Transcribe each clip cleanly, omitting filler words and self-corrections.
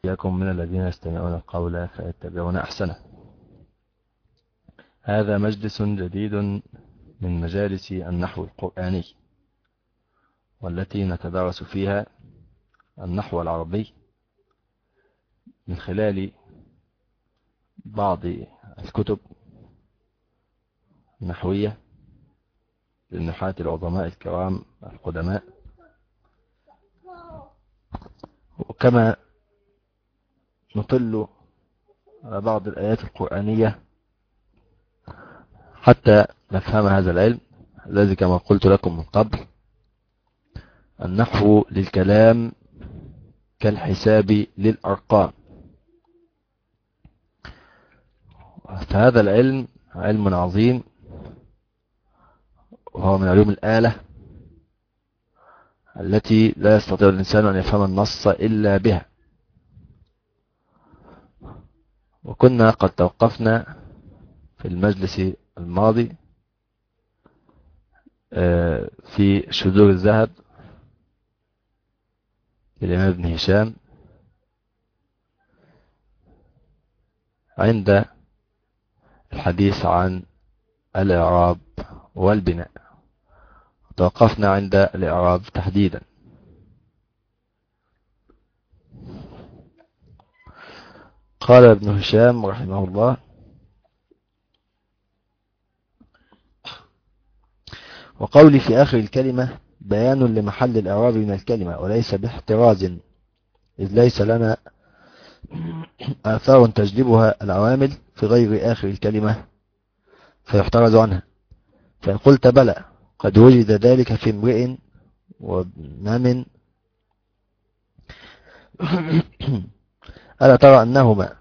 إياكم من الذين يستمعون القول فيتبعون أحسنه. هذا مجلس جديد من مجالس النحو القرآني، والتي نتدارس فيها النحو العربي من خلال بعض الكتب النحوية للنحاة العظماء الكرام القدماء، وكما نطل على بعض الآيات القرآنية حتى نفهم هذا العلم الذي كما قلت لكم من قبل النحو للكلام كالحساب للأرقام. فهذا العلم علم عظيم، وهو من علوم الآلة التي لا يستطيع الإنسان أن يفهم النص إلا بها. وكنا قد توقفنا في المجلس الماضي في شذور الذهب للإمام ابن هشام عند الحديث عن الإعراب والبناء. توقفنا عند الإعراب تحديدا. قال ابن هشام رحمه الله: وقولي في آخر الكلمة بيان لمحل الإعراب من الكلمة، وليس باحتراز، إذ ليس لنا آثار تجلبها العوامل في غير آخر الكلمة فيحترز عنها. فإن قلت بلى قد وجد ذلك في امرئ وابن ألا ترى أنهما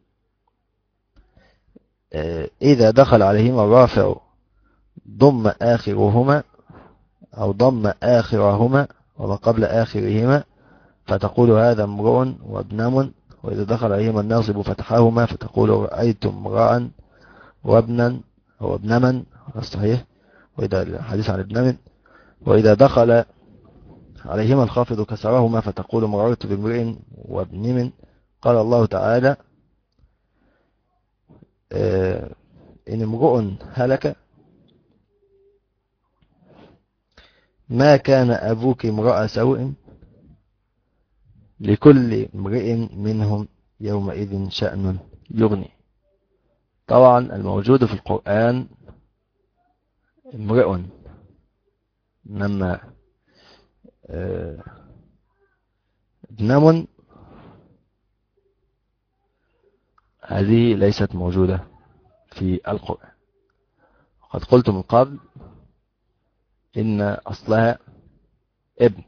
إذا دخل عليهما الرافع ضم آخرهما أو ضم آخرهما وما قبل آخرهما، فتقول هذا امرؤ وابنم. وإذا دخل عليهما الناصب فتحاهما فتقول رأيت امرأ وابنا أو ابنما، الصحيح. وإذا الحديث عن ابنم. وإذا دخل عليهما الخافض كسرهما فتقول مررت بامرئ وابنم. قال الله تعالى: إن امرؤ هلك ما كان أبوك امرأ سوء لكل امرئ منهم يومئذ شأن يغني. طبعا الموجود في القرآن امرئ، إنما ابنم هذه ليست موجودة في القرآن. قد قلت من قبل إن أصلها ابن.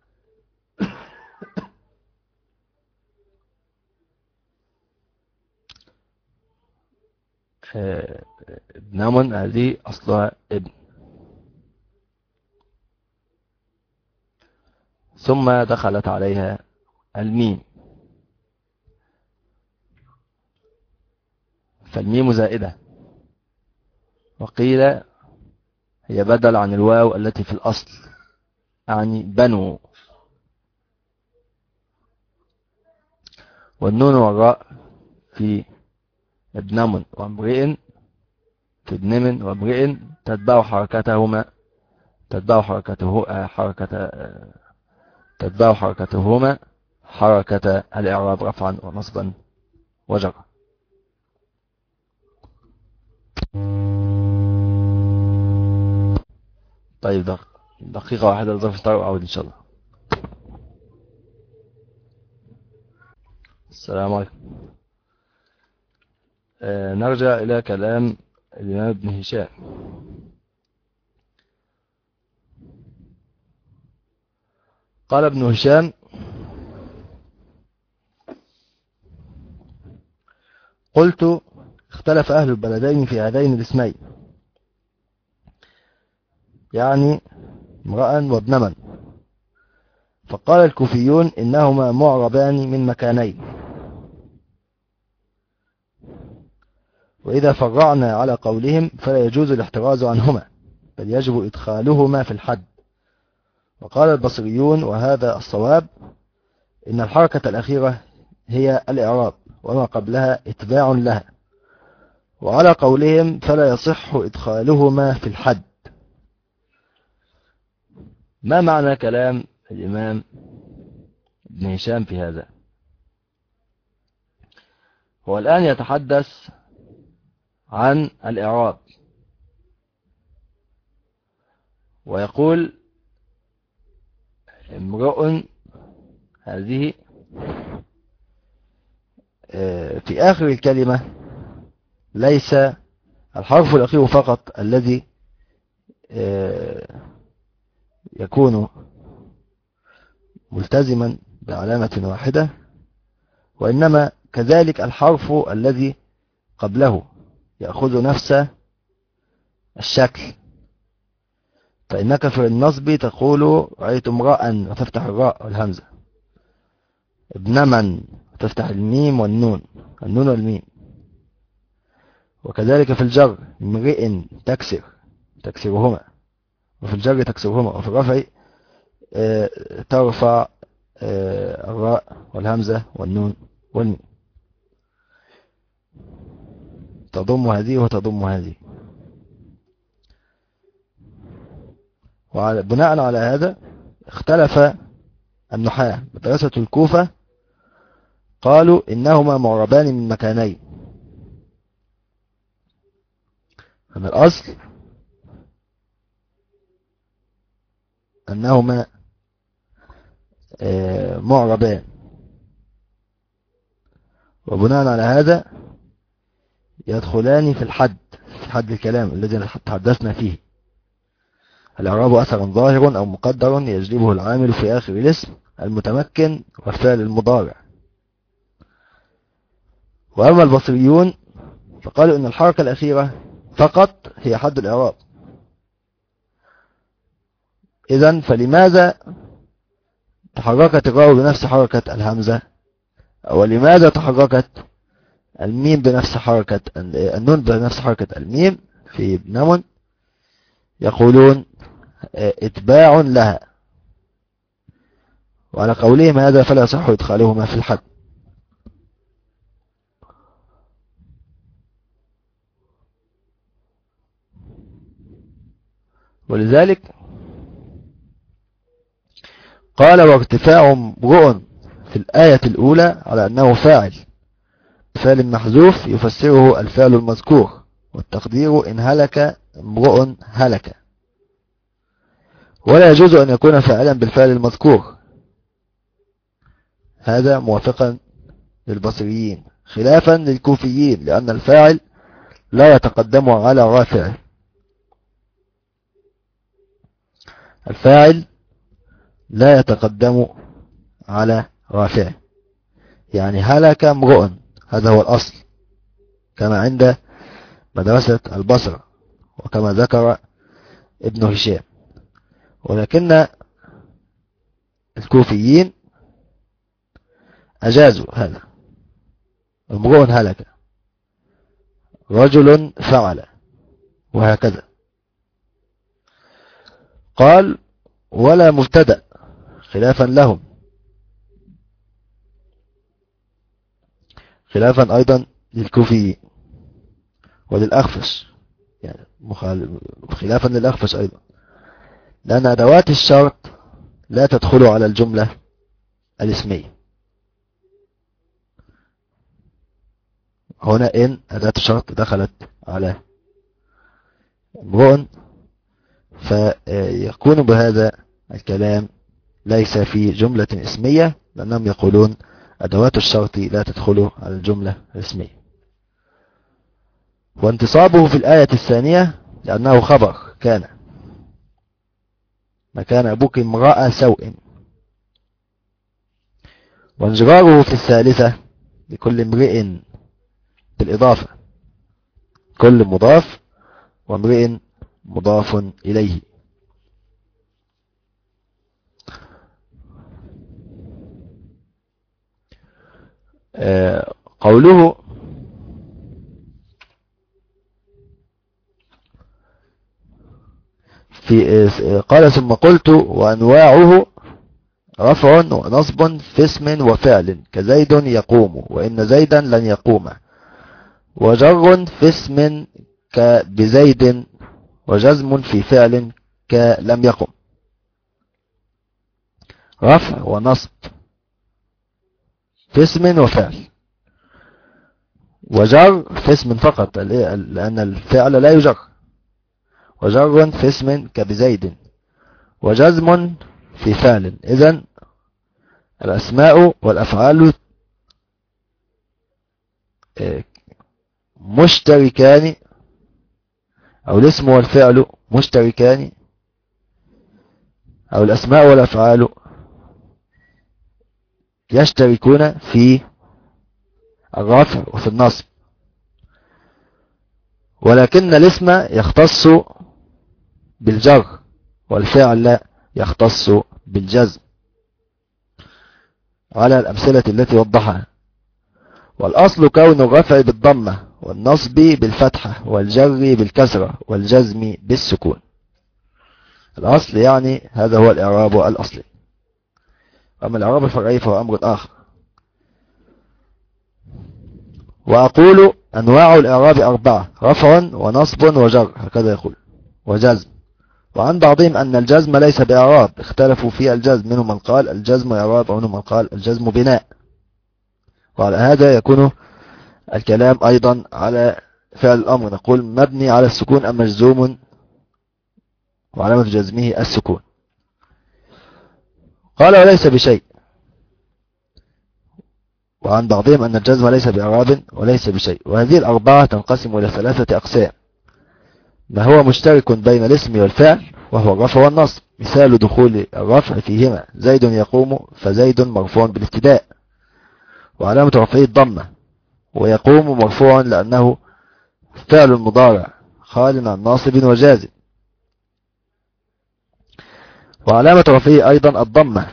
ابنم هذه أصلها ابن. ثم دخلت عليها الميم، فالميم زائدة، وقيل هي بدل عن الواو التي في الأصل، يعني بنو. والنون والراء في ابنم وامرئ، في ابنم وامرئ تتبع حركتهما حركة الإعراب رفعا ونصبا وجرا. طيب دقيقة واحدة لظرف الطارئ وأعود إن شاء الله. السلام عليكم. نرجع إلى كلام الإمام ابن هشام. قال ابن هشام: قلت اختلف أهل البلدين في هذين الاسمين، يعني امرأ وابنما. فقال الكوفيون إنهما معربان من مكانين، وإذا فرعنا على قولهم فلا يجوز الاحتراز عنهما، بل يجب إدخالهما في الحد. وقال البصريون وهذا الصواب: إن الحركة الأخيرة هي الإعراب، وما قبلها اتباع لها. وعلى قولهم فلا يصح إدخالهما في الحد. ما معنى كلام الإمام ابن هشام في هذا؟ هو الآن يتحدث عن الإعراب، ويقول امرؤ هذه في آخر الكلمة ليس الحرف الأخير فقط الذي يكون ملتزما بعلامة واحدة، وإنما كذلك الحرف الذي قبله يأخذ نفس الشكل. فإنك في النصب تقول رأيت امرأ وتفتح الراء والهمزة، ابن من وتفتح الميم والنون، النون والميم. وكذلك في الجر امرئ تكسرهما، وفي الجر تكسرهما، وفي الرفع ترفع الراء والهمزة والنون والميم، تضم هذه وتضم هذه. وبناء على هذا اختلف النحاة مدرسة الكوفة، قالوا إنهما معربان من مكانين. أن الأصل أنهما معربان، وبناء على هذا يدخلان في الحد، في حد الكلام الذي تحدثنا فيه. الإعراب أثر ظاهر أو مقدر يجلبه العامل في آخر الاسم المتمكن والفعل المضارع. وأما البصريون فقالوا إن الحركة الأخيرة فقط هي حد الإعراب. إذن فلماذا تحركت الراء بنفس حركة الهمزة؟ ولماذا تحركت الميم بنفس حركة النون بنفس حركة الميم في نمن؟ يقولون اتباع لها. وعلى قولهم هذا فلا يصح إدخالهما في الحد. ولذلك قال وارتفاع امرؤ في الآية الأولى على أنه فاعل محذوف يفسره الفعل المذكور، والتقدير إن هلك امرؤ هلك، ولا يجوز أن يكون فاعلا بالفعل المذكور. هذا موافقا للبصريين خلافا للكوفيين، لأن الفاعل لا يتقدم على رافعه. الفاعل لا يتقدم على رافعه، يعني هلك امرؤ، هذا هو الأصل كما عند مدرسة البصرة وكما ذكر ابن هشام. ولكن الكوفيين أجازوا هذا، امرؤ هلك، رجل فعل، وهكذا. قال ولا مبتدأ خلافا لهم، خلافا أيضا للكوفيين وللأخفش، يعني خلافا للأخفش أيضا، لأن أدوات الشرط لا تدخل على الجملة الاسمية. هنا إن أداة الشرط دخلت على امرؤ، فيكون بهذا الكلام ليس في جملة اسمية، لأنهم يقولون أدوات الشرط لا تدخل على الجملة الاسمية. وانتصابه في الآية الثانية لأنه خبر كان، ما كان أبوك امرأة سوء. وانجراره في الثالثة لكل امرئ بالإضافة، كل مضاف وامرئ مضاف إليه. قوله في قال ثم قلت وأنواعه رفع ونصب في اسم وفعل كزيد يقوم وإن زيدا لن يقوم، وجر في اسم كبزيد، وجزم في فعل كلم يقم. رفع ونصب في اسم وفعل، وجر في اسم فقط لأن الفعل لا يجر، وجر في اسم كبزيد، وجزم في فعل. إذن الأسماء والأفعال مشتركان، أو الاسم والفعل مشتركان، أو الأسماء والأفعال يشتركون في الرفع وفي النصب، ولكن الاسم يختص بالجر والفعل يختص بالجزم على الأمثلة التي وضحها. والأصل كون الرفع بالضمة والنصب بالفتحة والجر بالكسرة والجزم بالسكون. الأصل يعني هذا هو الإعراب الأصلي. أما الإعراب الفرعي فهو أمر آخر. وأقول أنواع الإعراب 4: رفع ونصب وجر، هكذا يقول، وجزم. وعن بعضهم أن الجزم ليس بإعراب، اختلفوا في الجزم، منهم من قال الجزم إعراب ومنهم من قال الجزم بناء. وعلى هذا يكون الكلام أيضا على فعل الأمر، نقول مبني على السكون أم مجزوم وعلامة جزمه السكون. قال وليس بشيء. وعن بعضهم أن الجزم ليس بإعراب وليس بشيء. وهذه الأربعة تنقسم إلى 3 أقسام: ما هو مشترك بين الاسم والفعل وهو الرفع والنصب. مثال دخول الرفع فيهما: زيد يقوم، فزيد مرفوع بالابتداء وعلامة رفعه الضمة، ويقوم مرفوع لأنه فعل مضارع خال عن ناصب وجازم، وعلامة رفعه أيضا الضمة.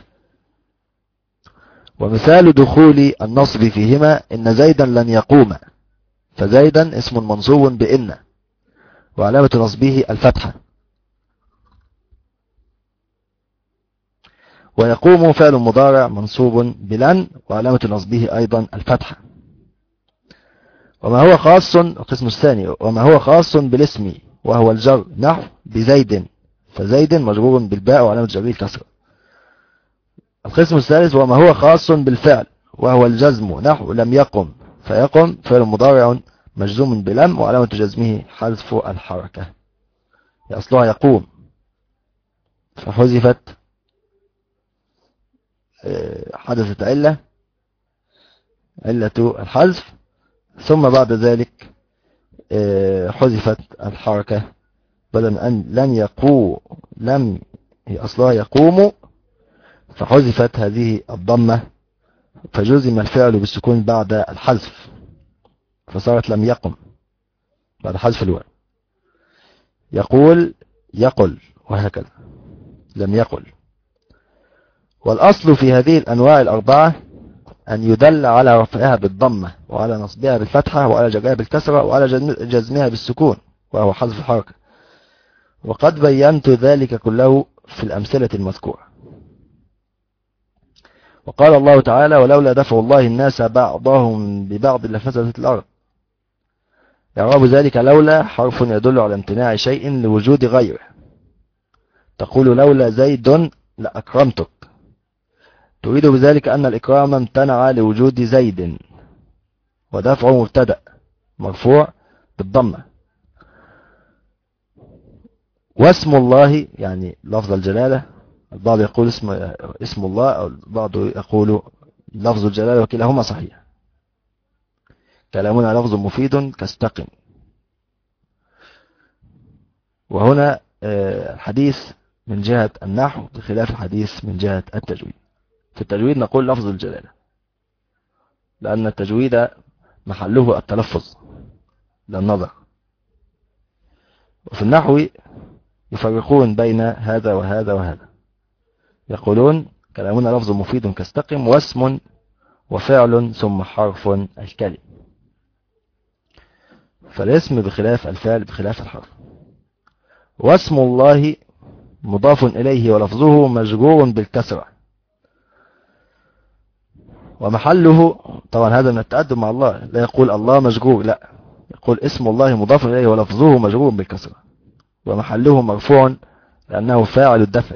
ومثال دخول النصب فيهما: إن زيدا لن يقوم، فزيدا اسم منصوب بإن وعلامة نصبه الفتحة، ويقوم فعل مضارع منصوب بلن وعلامة نصبه أيضا الفتحة. وما هو خاص، القسم الثاني، وما هو خاص بالاسم وهو الجر، نحو بزيد، فزيد مجرور بالباء وعلامة جره الكسرة. القسم الثالث: وما هو خاص بالفعل وهو الجزم، نحو لم يقم، فيقم فعل مضارع مجزوم بلم وعلامة جزمه حذف الحركة. أصلها يقوم فحذفت، حدثت علة الحذف، ثم بعد ذلك حذفت الحركة، بدل أن لن يقوم، لم هي أصلها يقوم، فحذفت هذه الضمة فجزم الفعل بالسكون بعد الحذف، فصارت لم يقم بعد حذف الواو. يقول يقل، وهكذا لم يقل. والأصل في هذه الأنواع الأربعة أن يدل على رفعها بالضمة وعلى نصبها بالفتحة وعلى جرها بالكسرة وعلى جزمها بالسكون وهو حذف الحركة. وقد بينت ذلك كله في الأمثلة المذكورة. وقال الله تعالى: ولولا دفع الله الناس بعضهم ببعض لفسدت الأرض. إعراب ذلك: لولا حرف يدل على امتناع شيء لوجود غيره. تقول لولا زيد لأكرمتك، تريد بذلك أن الإكرام امتنع لوجود زيد، ودفعه مبتدأ مرفوع بالضمة. واسم الله يعني لفظ الجلالة، البعض يقول اسم الله، أو البعض يقول لفظ الجلالة، وكلاهما صحيح. كلامنا لفظ مفيد كاستقم. وهنا الحديث من جهة النحو بخلاف الحديث من جهة التجويد. في التجويد نقول لفظ الجلالة، لأن التجويد محله التلفظ لا النظر. وفي النحو يفرقون بين هذا وهذا وهذا، يقولون كلامنا لفظ مفيد كاستقم، واسم وفعل ثم حرف الكلم. فالاسم بخلاف الفعل بخلاف الحرف. واسم الله مضاف إليه ولفظه مجرور بالكسرة، ومحله طبعا هذا من التأدب مع الله، لا يقول الله مجرور، لا، يقول اسم الله مضاف إليه ولفظه مجرور بالكسرة، ومحله مرفوع لأنه فاعل الدفع.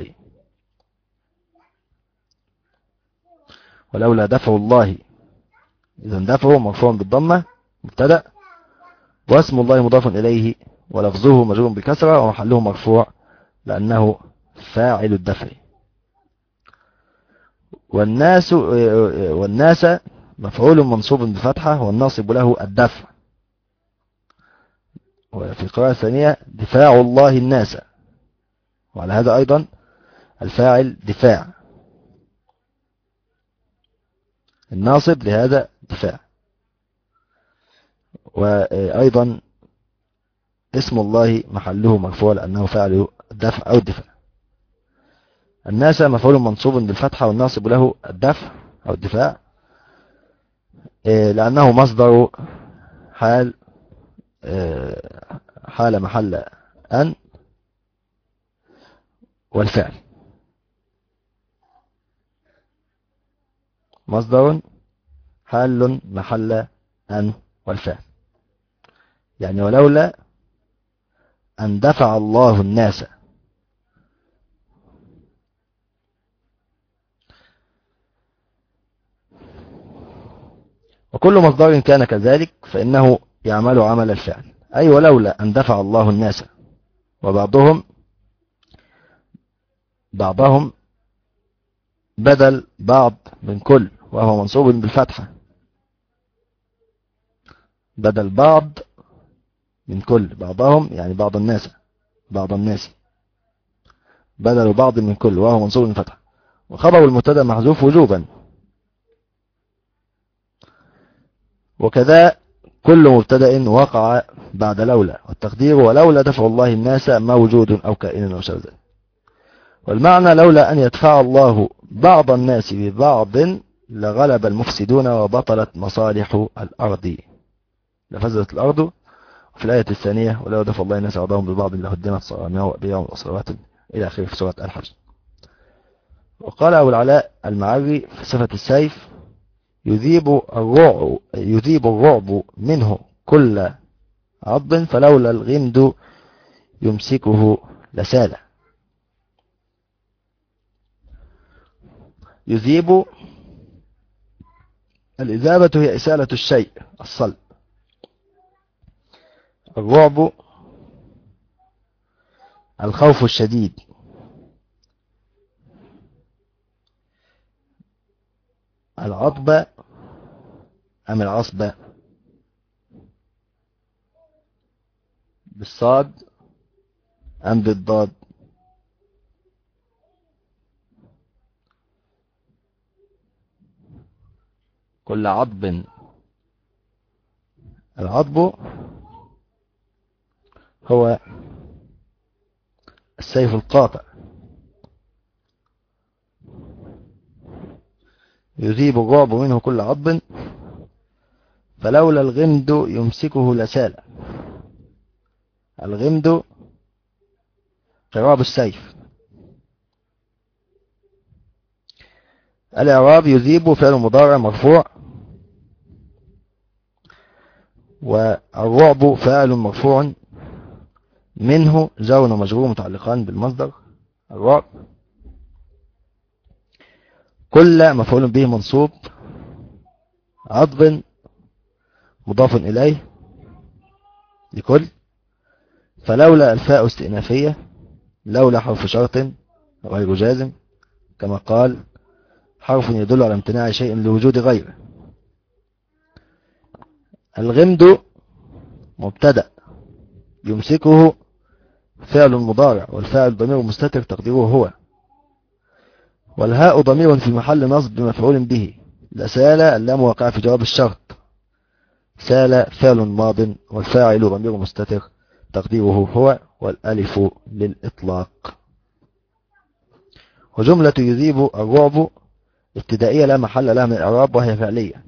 ولولا دفع الله، إذا دفعه مرفوع بالضمة مبتدأ، واسم الله مضاف إليه ولفظه مجرور بالكسرة ومحله مرفوع لأنه فاعل الدفع. والناس مفعول منصوب بفتحة والناصب له الدفع. وفي القراءة الثانية دفاع الله الناس، وعلى هذا أيضا الفاعل دفاع، الناصب لهذا دفاع. وأيضا اسم الله محله مرفوع لأنه فاعل الدفع أو الدفاع. الناس مفعول منصوب بالفتحة والناصب له الدفع أو الدفاع لأنه مصدر حال محل أن والفعل، مصدر حال محل أن والفعل. يعني ولولا أن دفع الله الناس، وكل مصدر كان كذلك فإنه يعمل عمل الفعل، أي ولولا أن دفع الله الناس. وبعضهم بدل بعض من كل وهو منصوب بالفتحة، بدل بعض من كل، بعضهم يعني بعض الناس بدل بعض من كل وهو منصوب بالفتحة، وخبر المبتدا محذوف وجوبا. وكذا كل مبتدا وقع بعد لولا، والتقدير ولولا دفع الله الناس موجود أو كائن أو شذ. والمعنى لولا أن يدفع الله بعض الناس ببعض لغلب المفسدون وبطلت مصالح الأرض، لفسدت الأرض. في الآية الثانية ولو دفع الله الناس بعضهم ببعض لهدمت صوامع وبيع وصلوات إلى آخره في سورة الحج. وقال أبو العلاء المعري في صفة السيف يذيب الرعب منه كل عض فلولا الغمد يمسكه لسال. يذيب، الإذابة هي إسالة الشيء، الصلب. الرعب الخوف الشديد. العضبة أم العصبة بالصاد أم بالضاد؟ كل عضب. العضب هو السيف القاطع. يذيب الرعب منه كل عضب فلولا الغمد يمسكه لسال. الغمد قراب السيف. الإعراب يذيب فعل مضارع مرفوع، والرعب فاعل مرفوع منه جار ومجرور متعلقان بالمصدر الرعب. كل مفعول به منصوب، عضب مضاف إليه لكل، فلولا الفاء استئنافية، لولا حرف شرط غير جازم، كما قال حرف يدل على امتناع شيء لوجود غيره. الغمد مبتدأ يمسكه فعل مضارع، والفاعل ضمير مستتر تقديره هو، والهاء ضمير في محل نصب مفعول به. لسال اللام واقع في جواب الشرط، سال فعل ماض والفاعل ضمير مستتر تقديره هو، والالف للإطلاق. وجملة يذيب الرعب ابتدائية لا محل لها من الإعراب وهي فعلية.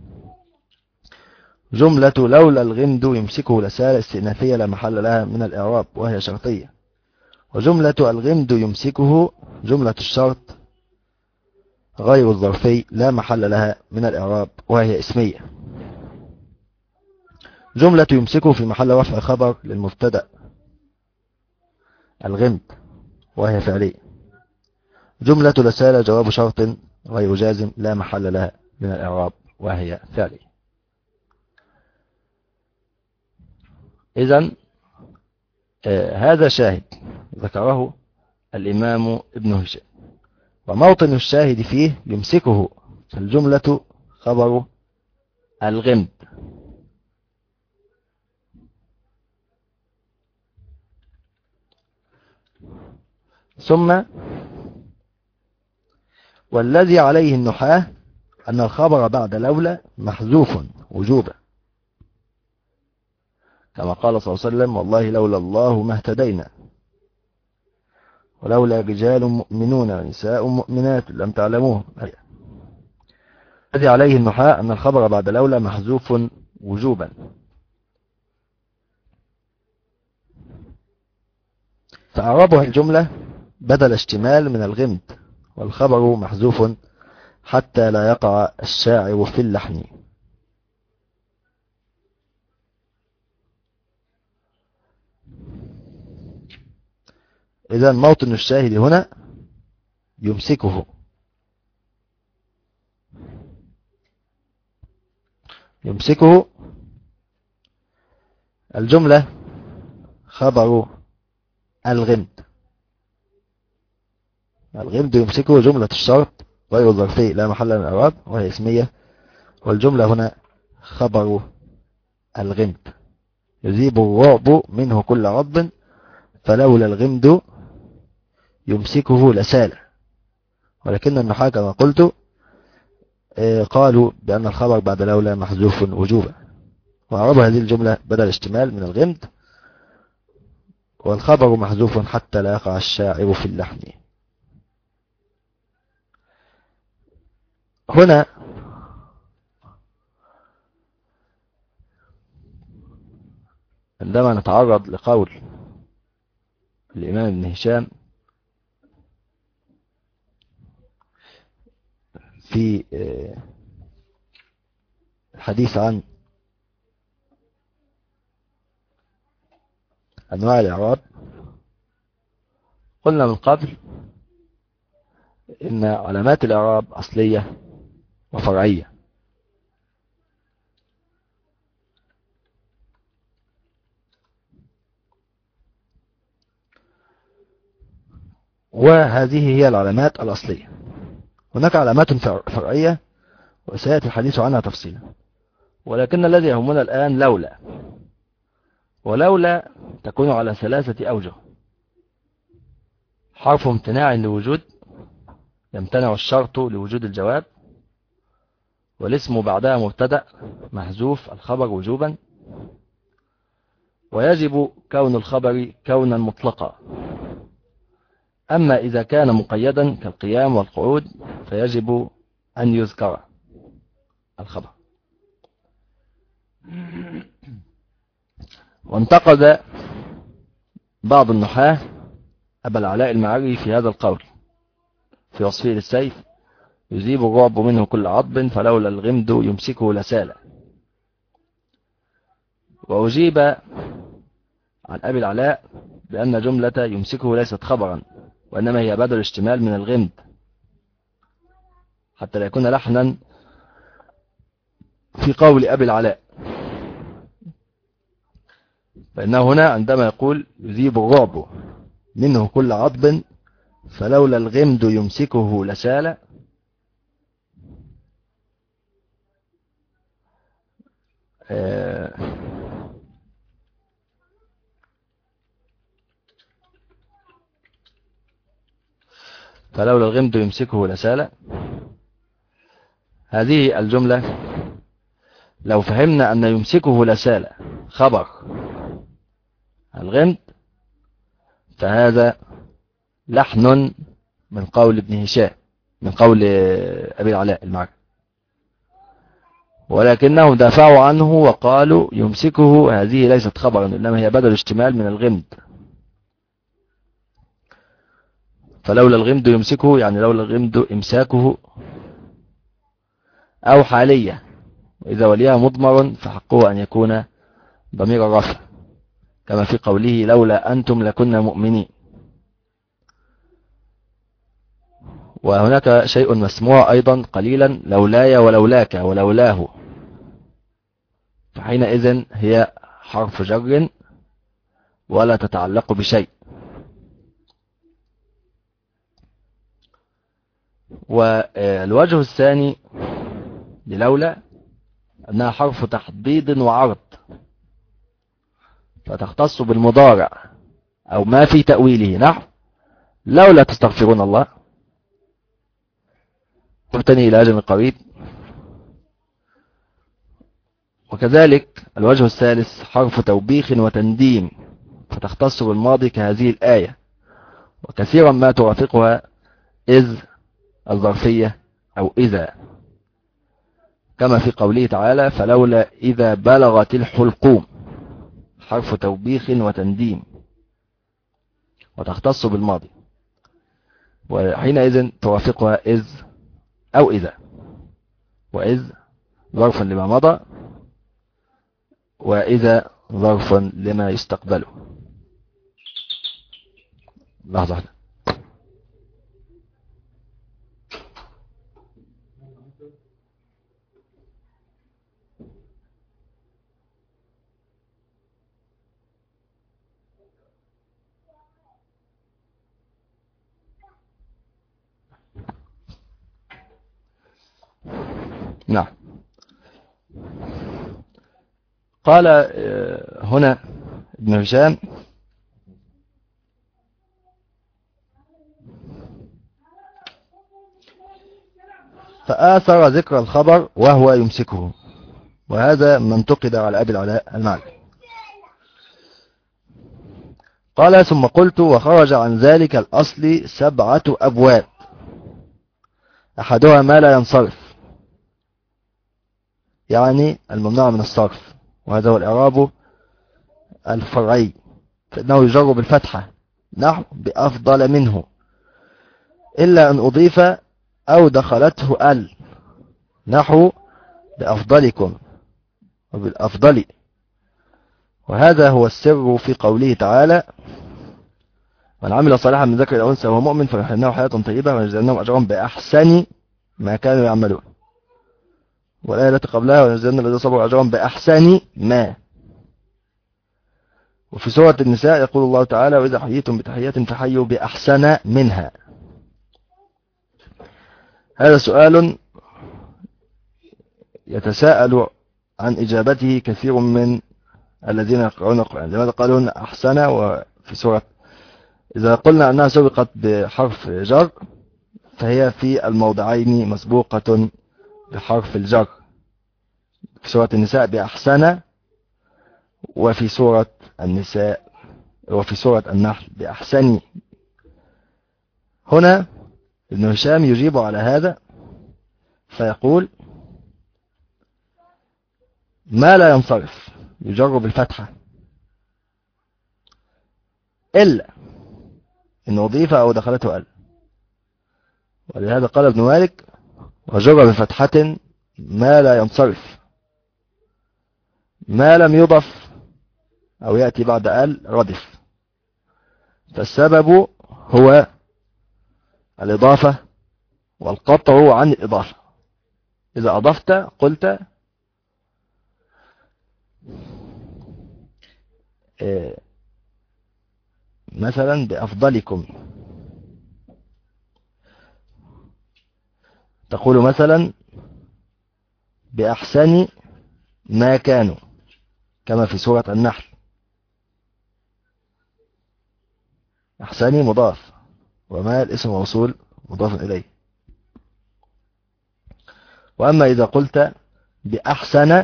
جملة لولا الغمد يمسكه لسال استئنافية لا محل لها من الإعراب وهي شرطية. وجملة الغمد يمسكه جملة الشرط غير الظرفي لا محل لها من الإعراب وهي اسمية. جملة يمسكه في محل رفع خبر للمبتدأ الغمد وهي فعلية. جملة لسالة جواب شرط غير جازم لا محل لها من الإعراب وهي فعلية. إذن هذا شاهد ذكره الإمام ابن هشام، وموطن الشاهد فيه يمسكه الجملة خبر الغمد. ثم والذي عليه النحاة أن الخبر بعد لولا محذوف وجوبا، كما قال صلى الله عليه وسلم والله لولا الله ما اهتدينا، ولولا رجال مؤمنون ونساء مؤمنات لم تعلموه. الذي عليه النحاة أن الخبر بعد لولا محذوف وجوبا، فأعربها الجملة بدل اشتمال من الغمد، والخبر محذوف حتى لا يقع الشاعر في اللحن. إذن موطن الشاهد هنا يمسكه. يمسكه الجملة خبر الغمد. الغمد يمسكه جملة الشرط غير الظرفي لا محل من الإعراب وهي اسمية، والجملة هنا خبر الغمد. يذيب الرعب منه كل رب فلولا الغمد يمسكه لسال. ولكن النحاة كما قلت قالوا بأن الخبر بعد لولا محذوف وجوبا، وأعرب هذه الجملة بدل اشتمال من الغمد، والخبر محذوف حتى لا يقع الشاعر في اللحن. هنا عندما نتعرض لقول الإمام ابن هشام في الحديث عن أنواع الإعراب، قلنا من قبل إن علامات الإعراب أصلية وفرعية. وهذه هي العلامات الأصلية. هناك علامات فرعية وسيأتي الحديث عنها تفصيلا، ولكن الذي يهمنا الآن لولا. ولولا تكون على 3 أوجه: حرف امتناع لوجود، يمتنع الشرط لوجود الجواب، والاسم بعدها مبتدأ محذوف الخبر وجوبا، ويجب كون الخبر كونا مطلقا. أما إذا كان مقيدا كالقيام والقعود فيجب أن يذكر الخبر. وانتقد بعض النحاة أبا العلاء المعري في هذا القول في وصفه للسيف: يذيب الرعب منه كل عضب فلولا الغمد يمسكه لسال. وأجيب عن أبي العلاء بأن جملة يمسكه ليست خبرا، وإنما هي بدل اشتمال من الغمد حتى لا يكون لحنا في قول أبي العلاء. فإنه هنا عندما يقول يذيب الرعب منه كل عضب فلولا الغمد يمسكه لسال، فلولا الغمد يمسكه لسال، هذه الجملة لو فهمنا أن يمسكه لسال خبر الغمد فهذا لحن من قول ابن هشام، من قول أبي العلاء المعري، ولكنهم دافعوا عنه وقالوا يمسكه هذه ليست خبرا إنما هي بدل اشتمال من الغمد. فلولا الغمد يمسكه يعني لولا الغمد إمساكه، أو حالية، وإذا وليها مضمر فحقه أن يكون ضمير الرفع، كما في قوله لولا أنتم لكنا مؤمنين. وهناك شيء مسموع أيضا قليلا، لولاي ولولاك ولولاه، فحينئذ هي حرف جر ولا تتعلق بشيء. والوجه الثاني للولا أنها حرف تحضيض وعرض، فتختص بالمضارع أو ما في تأويله، نحو لولا تستغفرون الله تبتني إلى أجل قريب. وكذلك الوجه الثالث حرف توبيخ وتنديم، فتختص بالماضي كهذه الآية، وكثيرا ما توافقها إذ الظرفية أو إذا، كما في قوله تعالى فلولا إذا بلغت الحلقوم، حرف توبيخ وتنديم وتختص بالماضي، وحينئذ توافقها إذ أو إذا، وإذ ظرف لما مضى، وإذا ظرف لما يستقبله. لحظة. نعم. قال هنا ابن هشام فآثر ذكر الخبر وهو يمسكه، وهذا من انتقد على أبي العلاء المعنى. قال ثم قلت وخرج عن ذلك الأصل 7 أبواب، أحدها ما لا ينصرف، يعني الممنوع من الصرف، وهذا هو الإعراب الفرعي، فإنه يجر بالفتحة نحو بأفضل منه، إلا أن أضيف أو دخلته ال، نحو بأفضلكم وبالأفضل. وهذا هو السر في قوله تعالى من عمل صالحا من ذكر أو أنثى وهو مؤمن فنحيينه حياة طيبة ونجزينهم أجرهم بأحسن ما كانوا يعملون. والآية التي قبلها ونجزينا الذين صبروا أجرهم بأحسن ما. وفي سورة النساء يقول الله تعالى وإذا حييتم بتحية فحيوا بأحسن منها. هذا سؤال يتساءل عن إجابته كثير من الذين يقرؤون القرآن، لماذا قالوا هنا أحسن؟ وفي سورة إذا قلنا أنها سبقت بحرف جر فهي في الموضعين مسبوقة بحرف الجر، في سورة النساء بأحسن، وفي سورة النساء وفي سورة النحل بأحسن. هنا ابن هشام يجيب على هذا فيقول ما لا ينصرف يجر بالفتحة إلا إن أضيف أو دخلته ال، ولهذا قال ابن مالك وجر بفتحة ما لا ينصرف، ما لم يضف أو يأتي بعد ال ردف، فالسبب هو الإضافة والقطع عن الإضافة. إذا أضفت قلت مثلا بأفضلكم، تقول مثلا بأحسن ما كانوا، كما في سورة النحل، أحسن مضاف وما الاسم موصول مضاف إليه. وأما إذا قلت بأحسن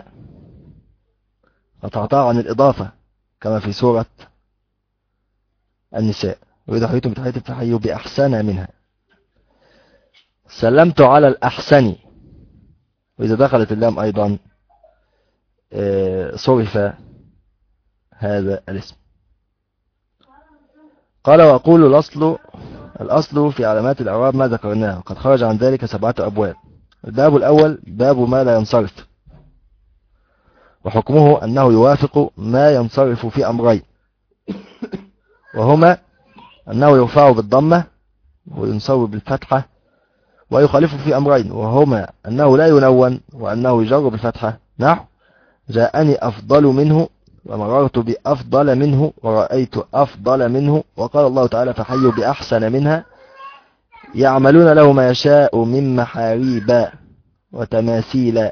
فتعطى عن الإضافة كما في سورة النساء وإذا حييتم بتحية فحيوا بأحسن منها. سلمت على الأحسن، وإذا دخلت اللام أيضا صرف هذا الاسم. قال وأقول الأصل الأصل في علامات الإعراب ما ذكرناه، قد خرج عن ذلك 7 أبواب. الباب الأول باب ما لا ينصرف، وحكمه أنه يوافق ما ينصرف في أمرين، وهما أنه يرفع بالضمة وينصب بالفتحة، ويخالف في أمرين، وهما أنه لا ينون وأنه يجر بالفتحة. نحو جاءني أفضل منه، ومررت بأفضل منه، ورأيت أفضل منه. وقال الله تعالى فحيوا بأحسن منها، يعملون له ما يشاء من محاريب وتماثيل.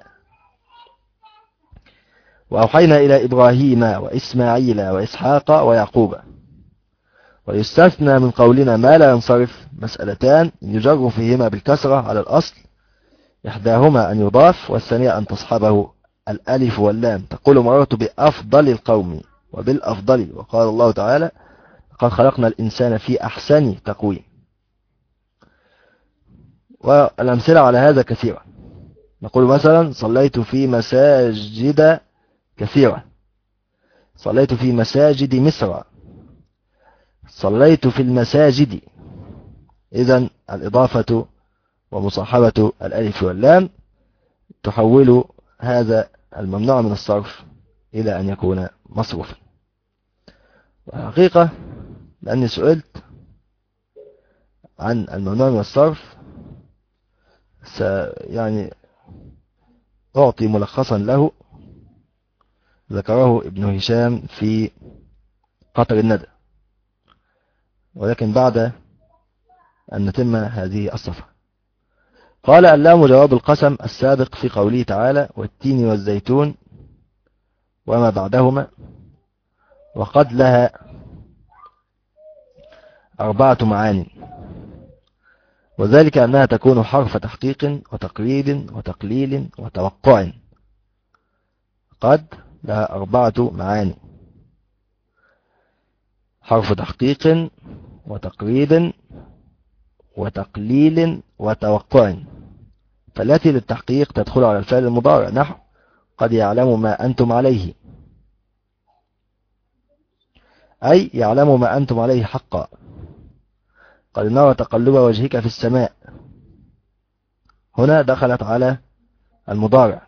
وأوحينا إلى إبراهيم وإسماعيل وإسحاق ويعقوب. ويستثنى من قولنا ما لا ينصرف مسألتان يجر فيهما بالكسرة على الأصل، إحداهما أن يضاف، والثانية أن تصحبه الألف واللام. تقول مررت بأفضل القوم وبالأفضل. وقال الله تعالى قد خلقنا الإنسان في أحسن تقويم. والأمثلة على هذا كثيرة. نقول مثلا صليت في مساجد كثيرة، صليت في مساجد مصر، صليت في المساجد. إذن الإضافة ومصاحبة الألف واللام تحول هذا الممنوع من الصرف إلى أن يكون مصروفا. والحقيقة لأني سئلت عن الممنوع من الصرف يعني أعطي ملخصا له ذكره ابن هشام في قطر الندى، ولكن بعد أن نتم هذه الصفحة. قال اللام جواب القسم السابق في قوله تعالى والتين والزيتون وما بعدهما، وقد لها 4 معان، وذلك أنها تكون حرف تحقيق وتقريب وتقليل وتوقع. قد لها 4 معاني: حرف تحقيق وتقريب وتقليل وتوقع. فالتي للتحقيق تدخل على الفعل المضارع، نحو قد يعلم ما أنتم عليه، أي يعلم ما أنتم عليه حقا. قد نرى تقلب وجهك في السماء، هنا دخلت على المضارع،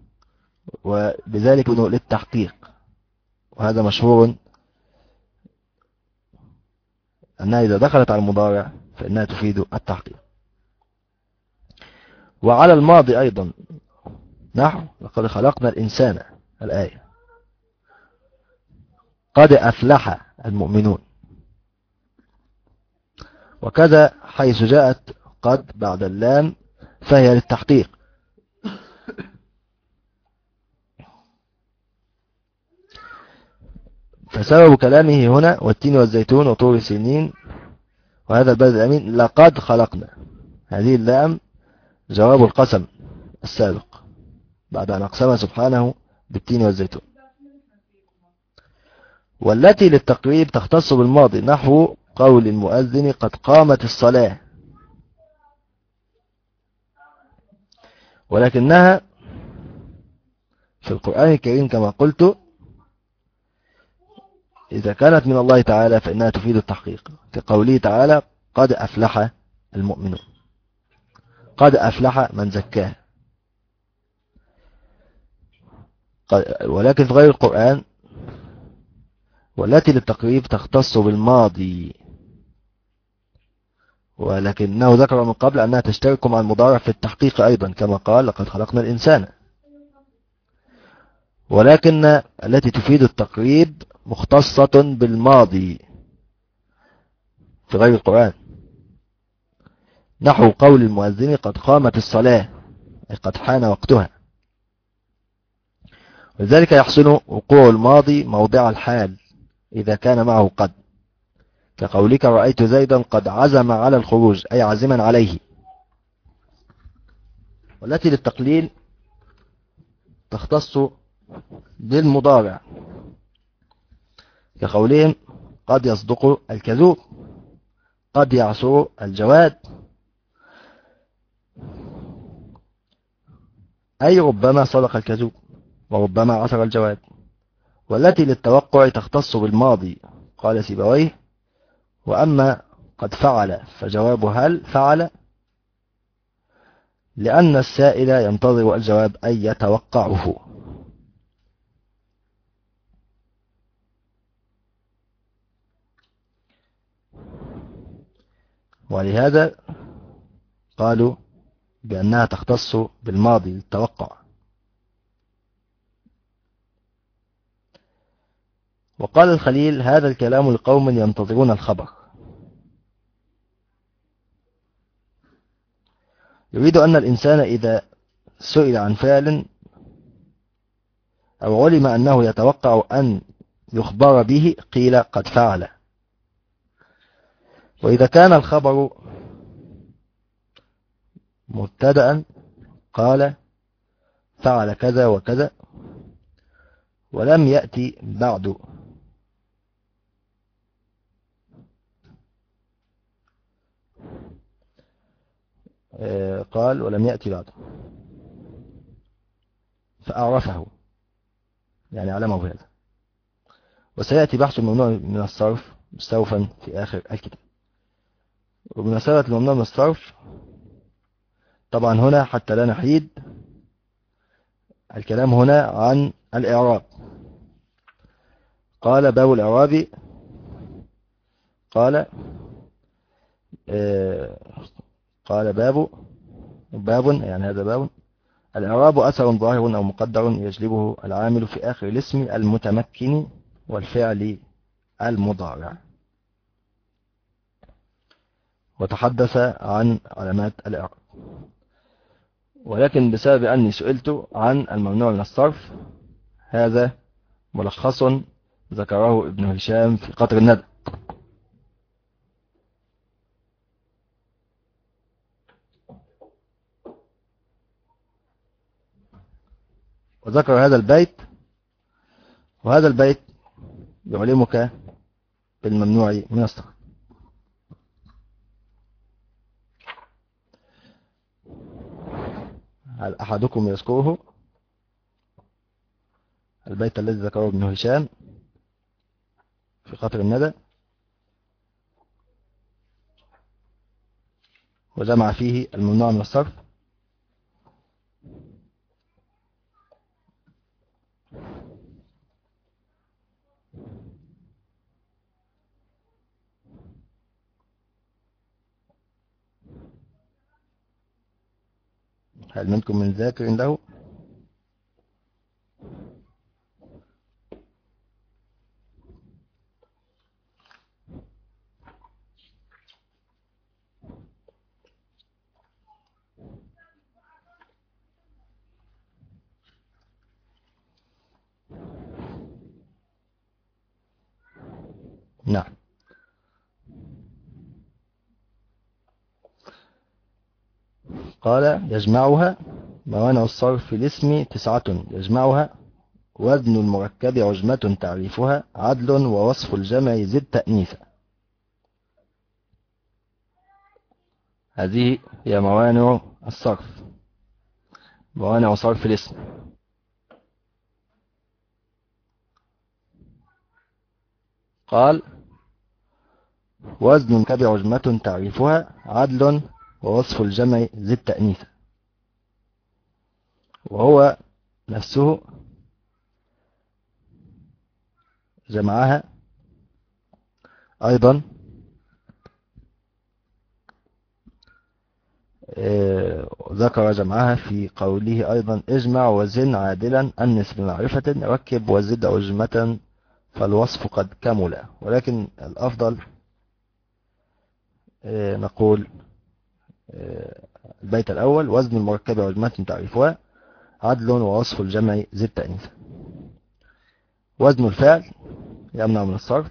وبذلك للتحقيق، وهذا مشهور أنها إذا دخلت على المضارع فإنها تفيد التحقيق. وعلى الماضي أيضا، نحو لقد خلقنا الإنسان، الآية قد أفلح المؤمنون. وكذا حيث جاءت قد بعد اللام فهي للتحقيق. فسبب كلامه هنا والتين والزيتون وطور سنين وهذا البلد الأمين لقد خلقنا، هذه اللام جواب القسم السابق بعد أن أقسم سبحانه بالتين والزيتون. والتي للتقريب تختص بالماضي، نحو قول المؤذن قد قامت الصلاة، ولكنها في القرآن الكريم كما قلت إذا كانت من الله تعالى فإنها تفيد التحقيق، كقوله تعالى قد أفلح المؤمنون، قد أفلح من زكاه. ولكن في غير القرآن والتي للتقريب تختص بالماضي، ولكنه ذكر من قبل أنها تشترك مع المضارع في التحقيق أيضا كما قال لقد خلقنا الإنسان. ولكن التي تفيد التقريب مختصة بالماضي في غير القرآن، نحو قول المؤذن قد قامت الصلاة، أي قد حان وقتها. ولذلك يحسن وقوع الماضي موضع الحال إذا كان معه قد، كقولك رأيت زيدا قد عزم على الخروج، أي عازما عليه. والتي للتقليل تختص بالمضارع، كقولهم قد يصدق الكذوب، قد يعصر الجواد، أي ربما صدق الكذوب وربما عصر الجواد. والتي للتوقع تختص بالماضي، قال سيبويه وأما قد فعل، فجواب هل فعل، لأن السائل ينتظر الجواب أي يتوقعه. ولهذا قالوا بأنها تختص بالماضي للتوقع. وقال الخليل: هذا الكلام لقوم ينتظرون الخبر. يريد أن الإنسان إذا سئل عن فعل أو علم أنه يتوقع أن يخبر به قيل قد فعل. وإذا كان الخبر مبتدأ قال فعل كذا وكذا، ولم يأتي بعد قال ولم يأتي بعد فأعرفه، يعني علمه بهذا. وسيأتي بحث الممنوع من الصرف مستوفا في آخر الكتاب. وبمناسبة الممنوع من الصرف، طبعا هنا حتى لا نحيد الكلام هنا عن الإعراب. قال باب الإعراب، قال باب يعني هذا باب الإعراب أثر ظاهر أو مقدر يجلبه العامل في آخر الاسم المتمكن والفعل المضارع. وتحدث عن علامات الإعراب. ولكن بسبب أني سئلت عن الممنوع من الصرف، هذا ملخص ذكره ابن هشام في قطر الندى. وذكر هذا البيت، وهذا البيت يعلمك بالممنوع من الصرف. هل أحدكم يذكره البيت الذي ذكره ابن هشام في قطر الندى وجمع فيه الممنوع من الصرف؟ هل منكم من ذاكر له؟ نعم. قال يجمعها موانع الصرف في الاسم 9 يجمعها وزن المركب عجمة تعريفها عدل ووصف الجمع زد تأنيثا. هذه هي موانع الصرف، موانع صرف الاسم. قال وزن المركب عجمة تعريفها عدل ووصف الجمع زد تأنيثا، وهو نفسه جمعها أيضا ذكر جمعها في قوله أيضا اجمع وزن عادلا أنس بمعرفة ركب وزد عجمة فالوصف قد كمل. ولكن الأفضل نقول البيت الأول وزن المركب عجمة تعريفها عدل ووصف الجمع زد تأنيثا. وزن الفعل يمنع من الصرف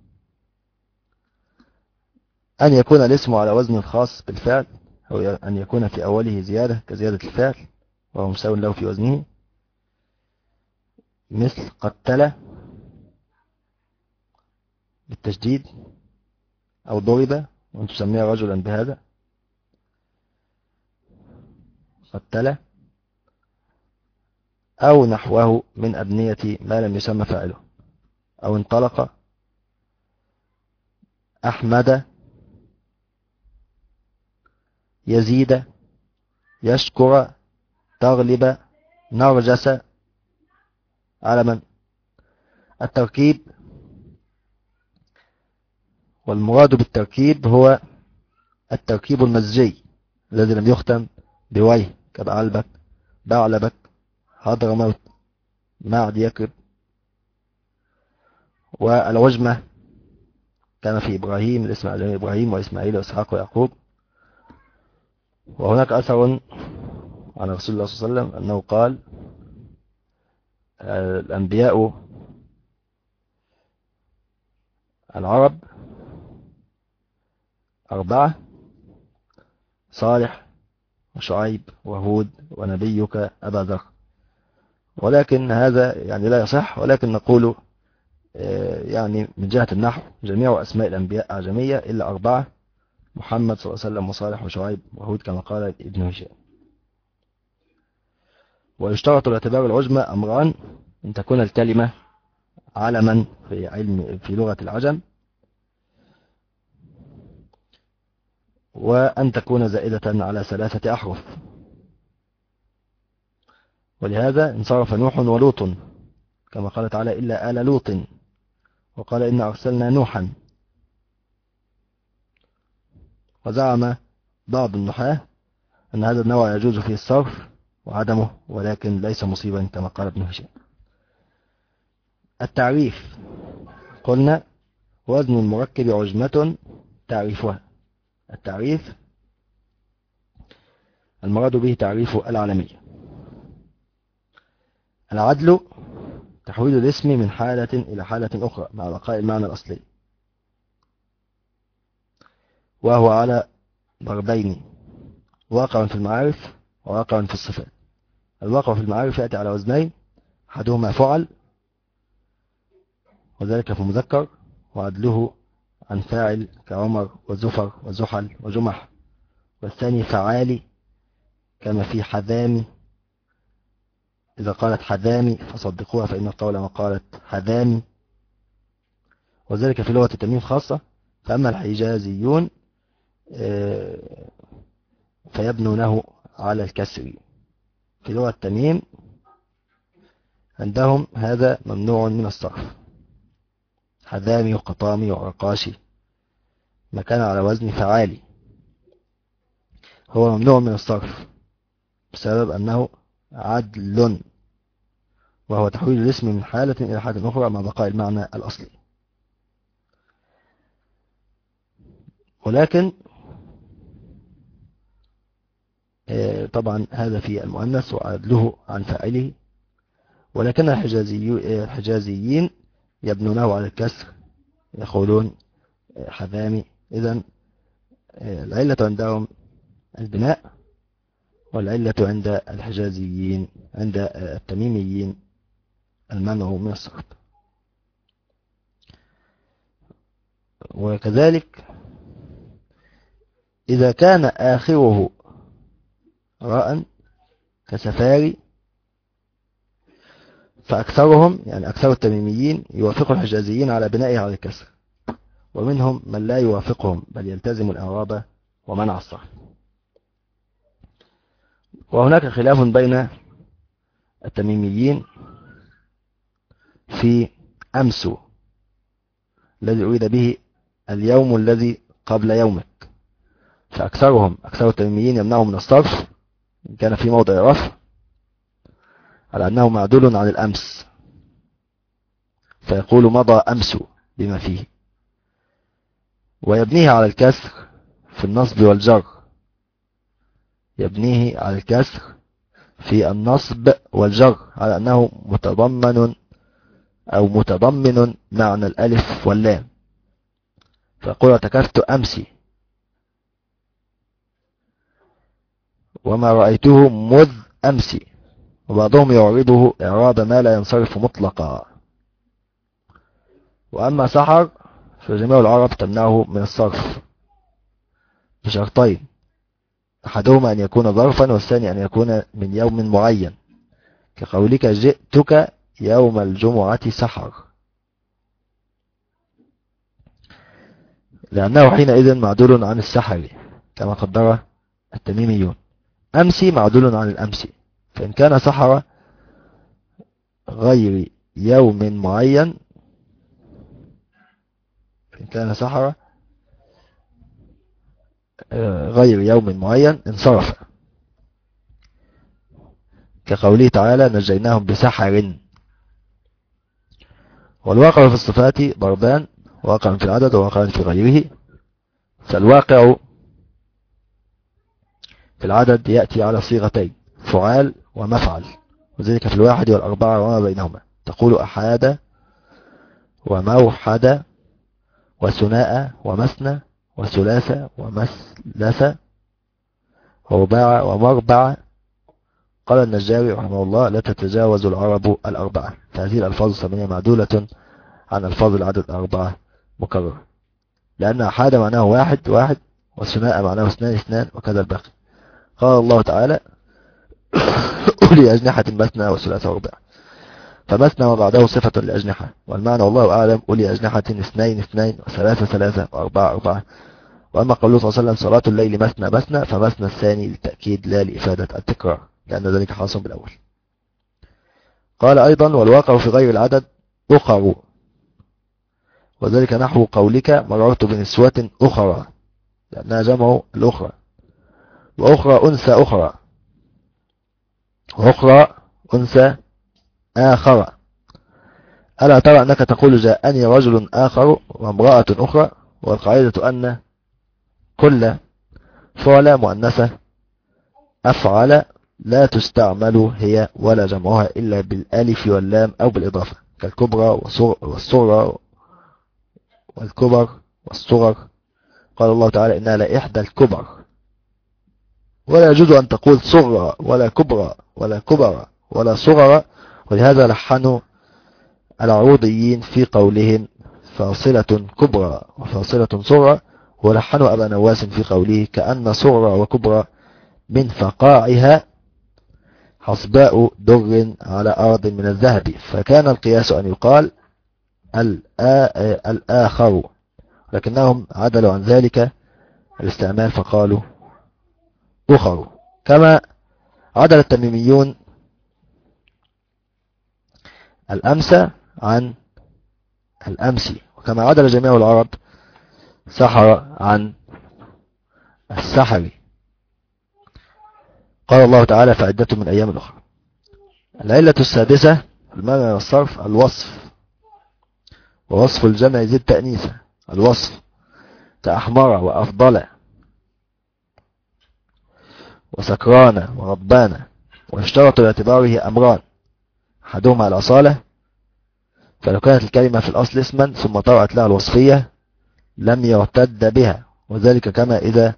أن يكون الاسم على وزن خاص بالفعل، أو أن يكون في أوله زيادة كزيادة الفعل وهو مساو له في وزنه، مثل قتل بالتشديد، أو ضرب وأن تسميه رجلا بهذا قتل، أو نحوه من أبنية ما لم يسمى فاعله، أو انطلق أحمد يزيد، يشكر، تغلب، نرجس، على من؟ التركيب. والمراد بالتركيب هو التركيب المزجي الذي لم يختم بويه كبعلبك، بعلبك، حضرموت، معد يكرب. والعجمة كان في إبراهيم، الاسم الأعجمي إبراهيم وإسماعيل وإسحاق ويعقوب. وهناك أثر عن رسول الله صلى الله عليه وسلم أنه قال: الأنبياء العرب 4: صالح وشعيب وهود ونبيك أبا ذر. ولكن هذا يعني لا يصح، ولكن نقول يعني من جهة النحو جميع أسماء الأنبياء أعجمية إلا 4: محمد صلى الله عليه وسلم وصالح وشعيب وهود كما قال ابن هشام. ويشترط لاعتبار العجمة أمران: أن تكون الكلمة علما في لغة العجم، وأن تكون زائدة على 3 أحرف. ولهذا انصرف نوح ولوط كما قال تعالى: إلا آل لوط، وقال: إن أرسلنا نوحا. وزعم بعض النحاة أن هذا النوع يجوز فيه الصرف وعدمه، ولكن ليس مصيبا كما قال ابن هشام. التعريف: قلنا: وزن المركب عجمة تعريفها. التعريف المراد به تعريف العالمية. العدل تحويل الاسم من حالة إلى حالة أخرى مع بقاء المعنى الأصلي، وهو على ضربين: واقع في المعارف وواقع في الصفات. الواقع في المعارف يأتي على وزنين: أحدهما فعل وذلك في المذكر، وعدله عن فاعل كعمر وزفر وزحل وجمح. والثاني فعالي كما في حذامي، إذا قالت حذامي فصدقوها فإن القول ما قالت حذامي، وذلك في لغة التميم خاصة. فأما الحجازيون فيبنونه على الكسر. في لغة التميم عندهم هذا ممنوع من الصرف: حذامي وقطامي وعرقاشي، ما كان على وزن فعالي هو ممنوع من الصرف بسبب أنه عدل، وهو تحويل الاسم من حالة إلى حالة أخرى مع بقاء المعنى الأصلي. ولكن طبعا هذا في المؤنث وعدله عن فاعله. ولكن الحجازيين يبنونه على الكسر، يقولون حذامي. إذن العلة عندهم البناء، والعلة عند الحجازيين عند التميميين المنع من الصرف. وكذلك إذا كان آخره راء كسفاري فأكثرهم يعني أكثر التميميين يوافق الحجازيين على بنائه على الكسر، ومنهم من لا يوافقهم بل يلتزم الإعراب ومنع الصرف. وهناك خلاف بين التميميين في أمس الذي أريد به اليوم الذي قبل يومك. فأكثرهم أكثر التميميين يمنعه من الصرف إن كان في موضع رفع على أنه معدول عن الأمس، فيقول مضى أمس بما فيه، ويبنيه على الكسر في النصب والجر. يبنيه على الكسر في النصب والجر على أنه متضمن معنى الألف واللام، فيقول اعتكفت أمسي، وما رأيته مذ أمسي. وبعضهم يعربه إعراب ما لا ينصرف مطلقا. وأما سحر فجميع العرب تمنعه من الصرف بشرطين: أحدهما أن يكون ظرفا، والثاني أن يكون من يوم معين، كقولك جئتك يوم الجمعة سحر، لأنه حينئذ معدول عن السحر كما قدر التميميون. أمسي معدول عن الأمسي، فإن كان سحر غير يوم معين، فإن كان سحر غير يوم معين انصرف، كقوله تعالى نجيناهم بسحر. والواقع في الصفات ضربان، واقع في العدد وواقع في غيره. فالواقع في العدد يأتي على صيغتين، فعال ومفعل، وذلك في الواحد والأربعة وما بينهما. تقول أحاد وموحد وثناء ومثنى وثلاثة ومثلثة ورباع ومربع. قال النجاري رحمه الله لا تتجاوز العرب الأربعة. فهذه الألفاظ الثمانية معدولة عن ألفاظ العدد الأربعة مكررة، لأن أحاد معناه واحد واحد، والثناء معناه اثنان اثنان، وكذا الباقي. قال الله تعالى أولي أجنحة مثنى وثلاثة ورباع، فمثنى وبعده صفة لأجنحة، والمعنى والله أعلم أولي أجنحة اثنين اثنين وثلاثة ثلاثة وأربعة أربعة. وأما قوله صلى الله عليه وسلم صلاة الليل مثنى مثنى، فمثنى الثاني للتأكيد لا لإفادة التكرار، لأن ذلك حاصل بالأول. قال أيضا والواقع في غير العدد أخر، وذلك نحو قولك مررت بنسوة أخرى، لأنها جمع الأخرى، وأخرى أنثى أخرى، وأخرى أنثى آخر. ألا ترى أنك تقول جاءني رجل آخر وامرأة أخرى؟ والقاعدة أن كل فعل مؤنثة أفعل لا تستعمل هي ولا جمعها إلا بالالف واللام أو بالإضافة، كالكبرى والصغرى والكبر والصغر. قال الله تعالى إنها لإحدى الكبر، ولا يجوز أن تقول صغرى ولا كبرى ولا كبرى ولا صغرى. ولهذا لحنوا العروضيين في قولهم فاصلة كبرى وفاصلة صغرى، ولحنوا أبا نواس في قوله كأن صغرى وكبرى من فقاعها حصباء در على أرض من الذهب. فكان القياس أن يقال الآخر، لكنهم عدلوا عن ذلك الاستعمال فقالوا أخر، كما عدل التميميون الأمس عن الأمسي، وكما عدل جميع العرب سحر عن السحر. قال الله تعالى فعدة من أيام أخرى. العلة السادسة المعنى والصرف الوصف، ووصف الجمع ذي التأنيث الوصف، كأحمر وأفضل وسكران وربان. واشترط باعتباره أمران، أحدهما الأصالة، فلو كانت الكلمة في الأصل اسما ثم طرأت لها الوصفية لم يرتد بها، وذلك كما إذا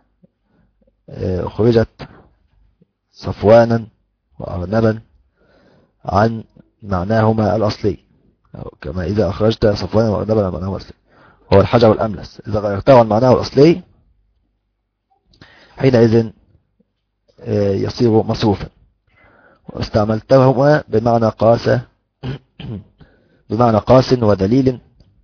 أخرجت صفوانا وأرنبا عن معناهما الأصلي، كما إذا أخرجت صفوانا وأرنبا عن معناهما الأصلي، هو الحجر الأملس. إذا غيرته عن معناه الأصلي حينئذ يصير مصروفا. واستعملتهما بمعنى قاس ودليل،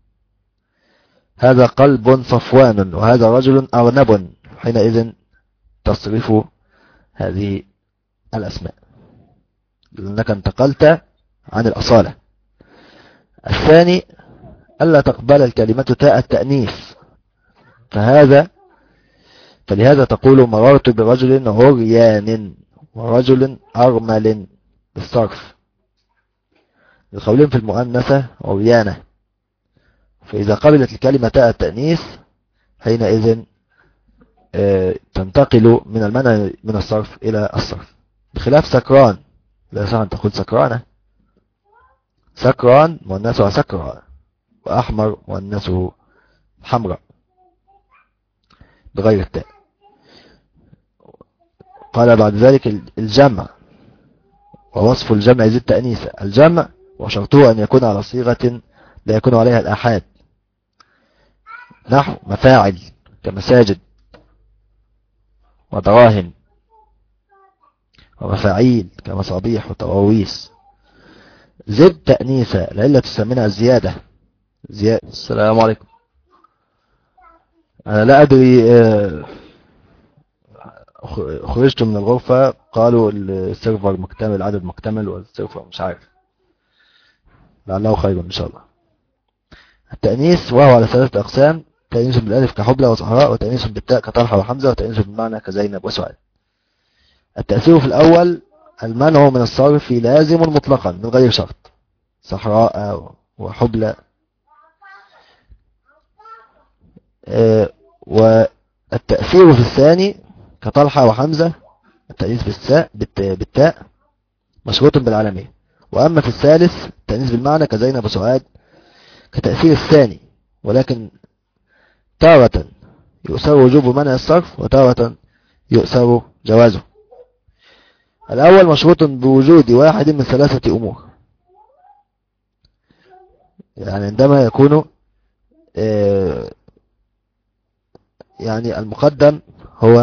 هذا قلب صفوان وهذا رجل أرنب، حينئذ تصرف هذه الأسماء لأنك انتقلت عن الأصالة. الثاني ألا تقبل الكلمة تاء التأنيث، فلهذا تقول مررت برجل عريان ورجل أرمل بالصرف، القولين في المؤنثة عريانة. فإذا قبلت الكلمة تاء التأنيث حينئذ تنتقل من المنع من الصرف إلى الصرف، بخلاف سكران لا يصح أن تقول سكرانة. سكران مؤنثها سكرى، وأحمر مؤنثه حمراء بغير التاء. قال بعد ذلك الجمع، ووصف الجمع ذي التأنيث الجمع، وشرطه أن يكون على صيغة لا يكون عليها الآحاد، نحو مفاعل كمساجد ودراهم، ومفاعيل كمصابيح وطواويس. زد تأنيثة العلة تسمينها الزيادة. السلام عليكم. أنا لا أدري خرجت من الغرفة قالوا السيرفر مكتمل، العدد مكتمل، والسيرفر مش عارف، لعله خير إن شاء الله. التأنيث وهو على 3 أقسام: تأنيث بالألف كحبلى وصحراء، وتأنيث بالتاء كطلحة وحمزة، وتأنيث بالمعنى كزينب وسعاد. التأثير في الأول: المنع من الصرف لازم مطلقا من غير شرط، صحراء وحبلى. والتأثير في الثاني كطلحة وحمزة، التأنيث بالتاء مشروط بالعالمية. وأما في الثالث التأنيث بالمعنى كزينب وسعاد كتأثير الثاني، ولكن تارة يؤثر وجوب منع الصرف وتارة يؤثر جوازه. الأول مشروط بوجود واحد من 3 أمور، يعني عندما يكون يعني المقدم هو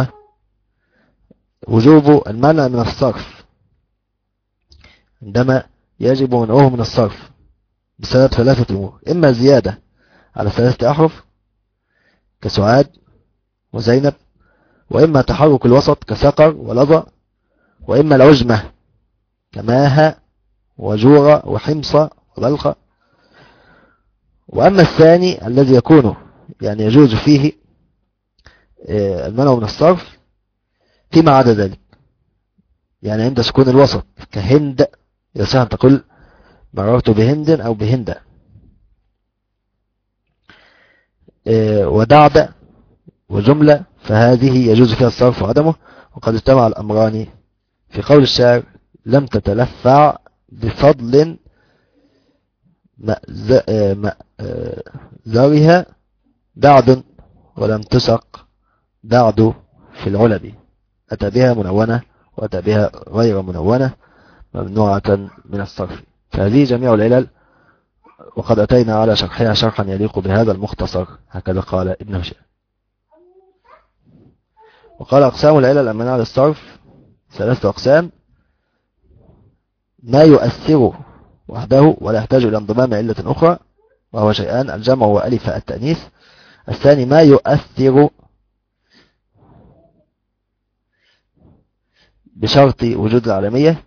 وجوب المنع من الصرف، عندما يجب منعه من الصرف بسبب 3 أمور: إما زيادة على 3 أحرف كسعاد وزينب، وإما تحرك الوسط كسقر ولظى، وإما العجمة كماها وجورة وحمصة وبلقى. وأما الثاني الذي يكون يعني يجوز فيه المنع من الصرف فيما عدا ذلك، يعني عند سكون الوسط كهند يصح أن تقول مررت بهند أو بهند. ودعد وجملة فهذه يجوز فيها الصرف وعدمه. وقد اجتمع الأمران في قول الشاعر: لم تتلفع بفضل مأزرها دعد، ولم تسق دعد في العلب. أتى بها منونة وأتى بها غير منونة ممنوعة من الصرف. فهذه جميع العلل، وقد أتينا على شرحها شرحا يليق بهذا المختصر، هكذا قال ابن هشام. وقال: أقسام العلل المنع للصرف 3 أقسام: ما يؤثر وحده ولا يحتاج إلى انضمام علة أخرى، وهو شيئان: الجمع وألف التأنيث. الثاني ما يؤثر بشرط وجود العالمية،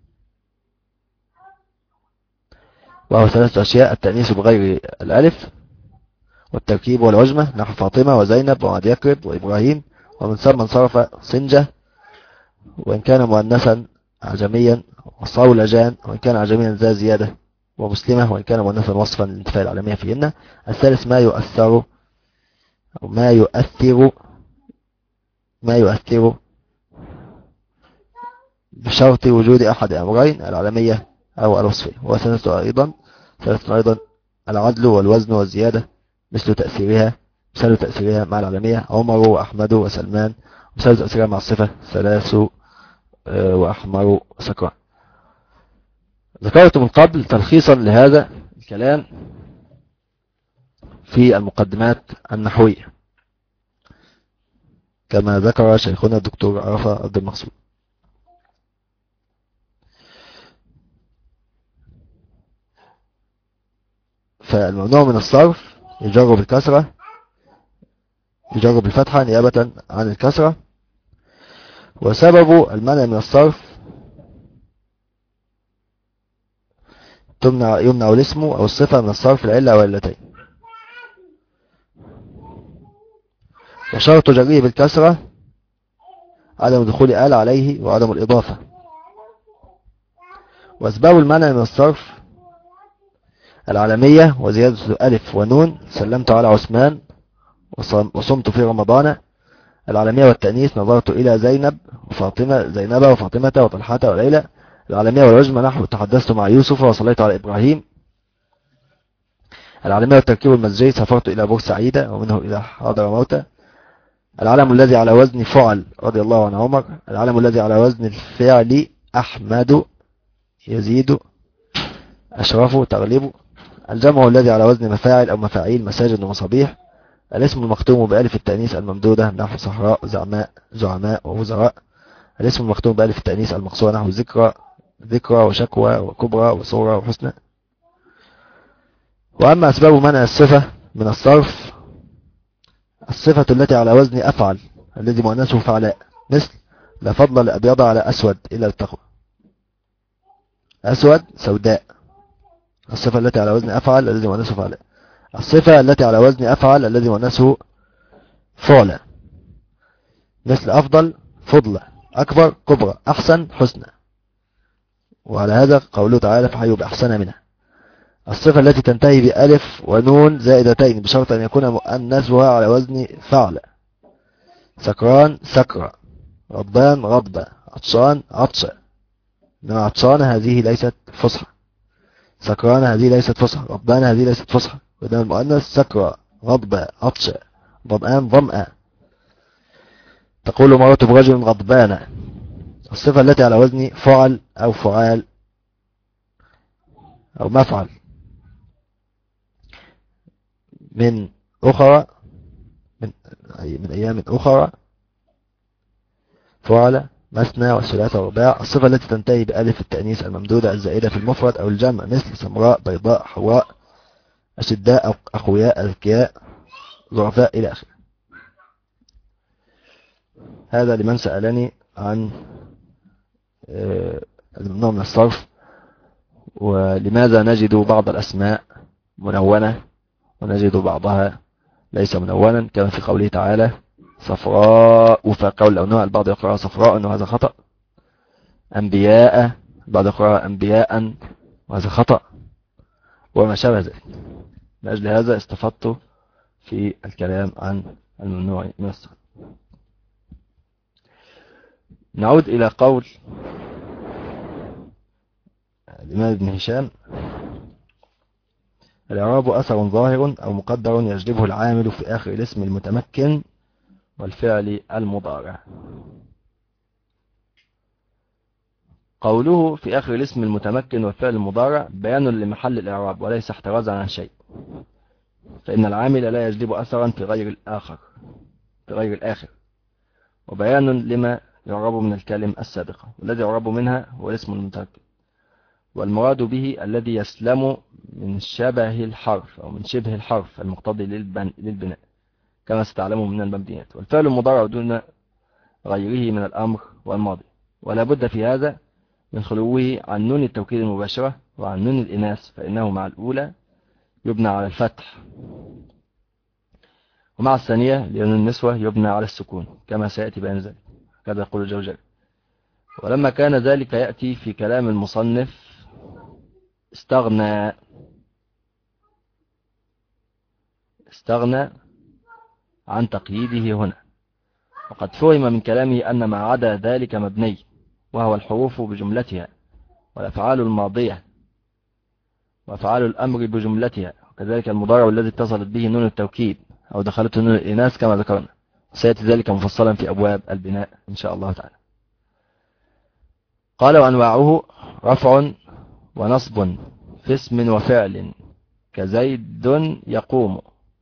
وهو 3 أشياء: التأنيث بغير الألف، والتركيب والعجمة نحو فاطمة وزينب وعد يكرب وإبراهيم. ومن ثم انصرف صنجة وإن كان مؤنثا عجميا، وصولجان وإن كان عجميا ذا زيادة، ومسلمة وإن كان مؤنثا وصفا للانتفاء العالمية فيهن. الثالث ما يؤثر أو ما يؤثر بشرط وجود أحد أمرين: العالمية أو الوصفية. وثلاثة أيضا العدل والوزن والزيادة، مثل تأثيرها مع العالمية: عمر وأحمد وسلمان. مثال تأثيرها مع الصفة: 3 وأحمر سكران. ذكرت من قبل تلخيصا لهذا الكلام في المقدمات النحوية كما ذكر شيخنا الدكتور عرفة عبد المقصود. فالممنوع من الصرف يجر بالكسرة، يجر بالفتحة نيابة عن الكسرة. وسبب المنع من الصرف يمنع الاسم أو الصفة من الصرف العلة والعلتين. وشرط جريه بالكسرة عدم دخول آل عليه وعدم الإضافة. وأسباب المنع من الصرف: العالمية وزيادة ألف ونون: سلمت على عثمان وصمت في رمضان. العالمية والتأنيث: نظرت إلى زينب وفاطمة وطلحة وليلى. العالمية والعجمة نحو: تحدثت مع يوسف وصليت على إبراهيم. العالمية والتركيب المزجي: سافرت إلى بورسعيد ومنه إلى حضرموت. العلم الذي على وزن فعل: رضي الله عن عمر. العلم الذي على وزن الفعل: أحمد، يزيد، أشرف، تغلب. الجمع الذي على وزن مفاعل أو مفاعيل: مساجد ومصابيح. الاسم المختوم بألف التأنيث الممدودة نحو صحراء، زعماء ووزراء. الاسم المختوم بألف التأنيث المقصورة نحو ذكرى وشكوى وكبرى وصورة وحسنى. وأما أسباب منع الصفة من الصرف: الصفة التي على وزن أفعل الذي مؤنثه فعلاء، مثل لا فضل لأبيض على أسود إلا التقوى. أسود سوداء، الصفة التي على وزن أفعل الذي مؤنثه فعل. الصفة التي على وزن أفعل الذي مؤنثه فعل، مثل أفضل فضلة، أكبر كبرى، أحسن حسنى. وعلى هذا قوله تعالى فحيوا بأحسن منها. الصفة التي تنتهي بألف ونون زائدتين بشرط أن يكون مؤنثها على وزن فعل. سكران سكرة، غضبان غضبة، عطشان عطشة. إنما عطشان هذه ليست فصحى، سكران هذه ليست فصحى، غضبان هذه ليست فصحى. وده المؤنث سكرة غضبة عطشة، ظمآن ظمأ. تقول مرات برجل غضبان. الصفة التي على وزن فعل أو فعال أو مفعل من أخرى، من أيام أخرى، فعل مثنى وثلاثة ورباع. الصفة التي تنتهي بألف التأنيث الممدودة الزائدة في المفرد أو الجمع، مثل سمراء بيضاء حواء، أشداء أو أقوياء أذكياء ضعفاء إلى آخره. هذا لمن سألني عن الممنوع من الصرف، ولماذا نجد بعض الأسماء منونة ونجد بعضها ليس منونا، كما في قوله تعالى صفراء، فقول الأوناء البعض يقرأ صفراء وهذا خطأ. أنبياء البعض يقرأ أنبياء وهذا خطأ، وما شابه ذلك. من أجل هذا استفدت في الكلام عن الممنوع من الصرف. نعود إلى قول الإمام ابن هشام: الإعراب أثر ظاهر أو مقدر يجلبه العامل في آخر الاسم المتمكن والفعل المضارع. قوله في آخر الاسم المتمكن والفعل المضارع بيان لمحل الإعراب وليس احترازا عن شيء، فإن العامل لا يجلب أثرا في غير الآخر، وبيان لما يعرب من الكلم السابقة، والذي يعرب منها هو الاسم المتمكن، والمراد به الذي يسلم من شبه الحرف أو من شبه الحرف المقتضي للبناء كما ستعلموا من المبنيات. والفعل المضارع دون غيره من الأمر والماضي، ولا بد في هذا من خلوه عن نون التوكيد المباشرة وعن نون الإناث، فإنه مع الأولى يبنى على الفتح، ومع الثانية لأن النسوة يبنى على السكون كما سيأتي بيان ذلك، كذا يقول الجوجل. ولما كان ذلك يأتي في كلام المصنف استغنى عن تقييده هنا، وقد فهم من كلامه أن ما عدا ذلك مبني، وهو الحروف بجملتها والأفعال الماضية وأفعال الأمر بجملتها، وكذلك المضارع الذي اتصلت به نون التوكيد أو دخلته نون الإناث كما ذكرنا، سيأتي ذلك مفصلا في أبواب البناء إن شاء الله تعالى. قال: وأنواعه رفع ونصب في اسم وفعل كزيد يقوم،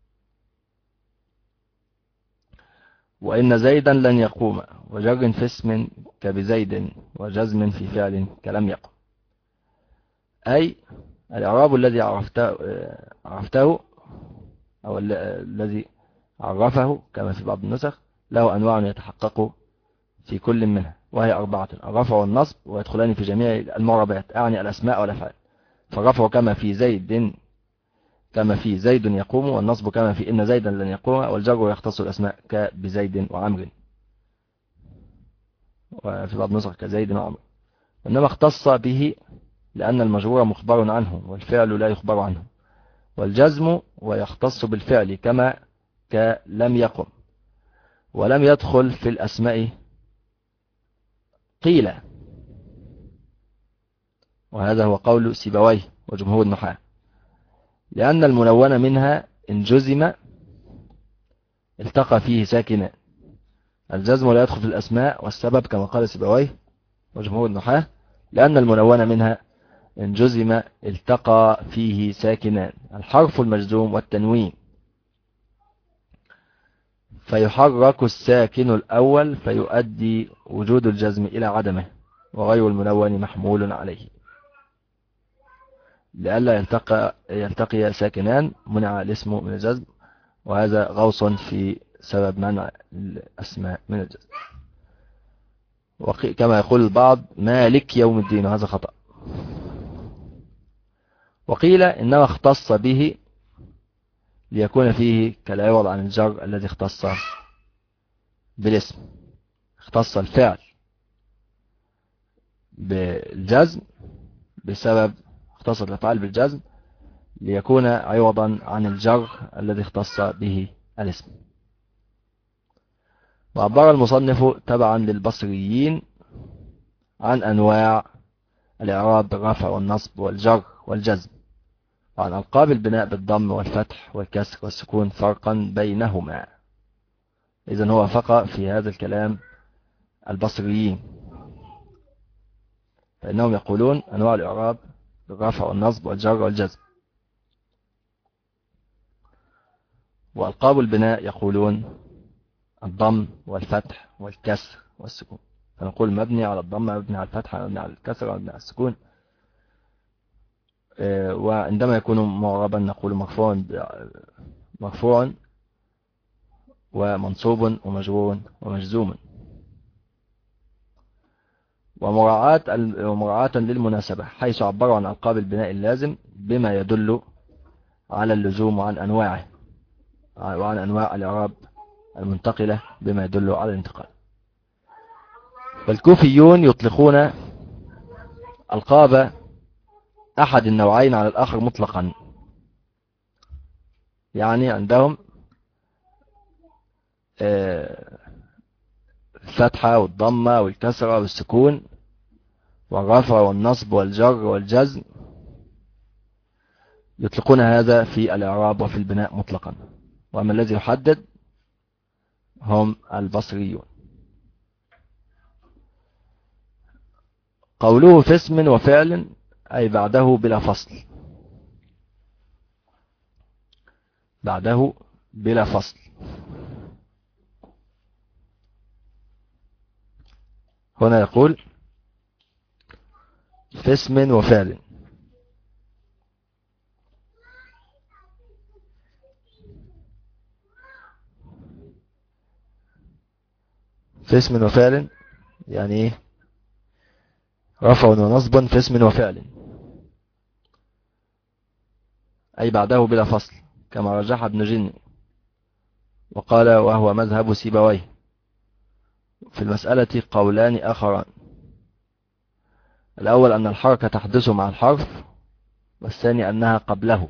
وإن زيدا لن يقوم، وجر في اسم كبزيد، وجزم في فعل كلم يقم. أي الإعراب الذي عرفته أو الذي عرفه كما في بعض النسخ له أنواع يتحقق في كل منها، وهي 4: الرفع والنصب، ويدخلان في جميع المعربات، أعني الأسماء والأفعال. فالرفع كما في زيد يقوم، والنصب كما في إن زيدا لن يقوم، والجر يختص الأسماء كبزيد وعمر، وفي بعض النسخ كزيد وعمر. إنما اختص به لأن المجرور مخبر عنه والفعل لا يخبر عنه. والجزم ويختص بالفعل كما كلم يقم. ولم يدخل في الأسماء قيل، وهذا هو قول سيبويه وجمهور النحاة، لأن المنون منها إن جزم التقى فيه ساكنا. الجزم لا يدخل في الأسماء، والسبب كما قال سيبويه وجمهور النحاة لأن المنون منها إن جزم التقى فيه ساكنان، الحرف المجزوم والتنوين، فيحرك الساكن الأول فيؤدي وجود الجزم إلى عدمه، وغير المنون محمول عليه. لئلا يلتقي ساكنان منع الاسم من الجزم، وهذا غوص في سبب منع الأسماء من الجزم. كما يقول البعض مالك يوم الدين، وهذا خطأ. وقيل إنما اختص به ليكون فيه كالعوض عن الجر الذي اختص بالاسم. اختص الفعل بالجزم بسبب اختصت الأفعال بالجزم ليكون عوضا عن الجر الذي اختص به الاسم. وعبر المصنف تبعا للبصريين عن أنواع الإعراب بالرفع والنصب والجر والجزم، وعن ألقاب البناء بالضم والفتح والكسر والسكون فرقا بينهما. إذن هو وافق في هذا الكلام البصريين، فإنهم يقولون أنواع الإعراب بالرفع والنصب والجر والجزم، وألقاب البناء يقولون الضم والفتح والكسر والسكون. فنقول مبني على الضم، مبني على الفتح، مبني على الكسر، مبني على السكون. وعندما يكون معربا نقول مرفوع ومنصوب ومجرور ومجزوم. ومراعاة للمناسبة، حيث عبروا عن ألقاب البناء اللازم بما يدل على اللزوم وعن أنواعه، وعن أنواع الإعراب المنتقلة بما يدل على الانتقال. فالكوفيون يطلقون ألقاب أحد النوعين على الآخر مطلقا، يعني عندهم الفتحة والضمة والكسرة والسكون والرفع والنصب والجر والجزم، يطلقون هذا في الإعراب وفي البناء مطلقا. وأما الذي يحدد هم البصريون. قوله في اسم وفعل أي بعده بلا فصل، بعده بلا فصل. هنا يقول في اسم وفعل، في اسم وفعل يعني ايه؟ رفع ونصب في اسم وفعل أي بعده بلا فصل، كما رجح ابن جني وقال وهو مذهب سيبويه. في المسألة قولان آخران: الأول أن الحركة تحدث مع الحرف، والثاني أنها قبله.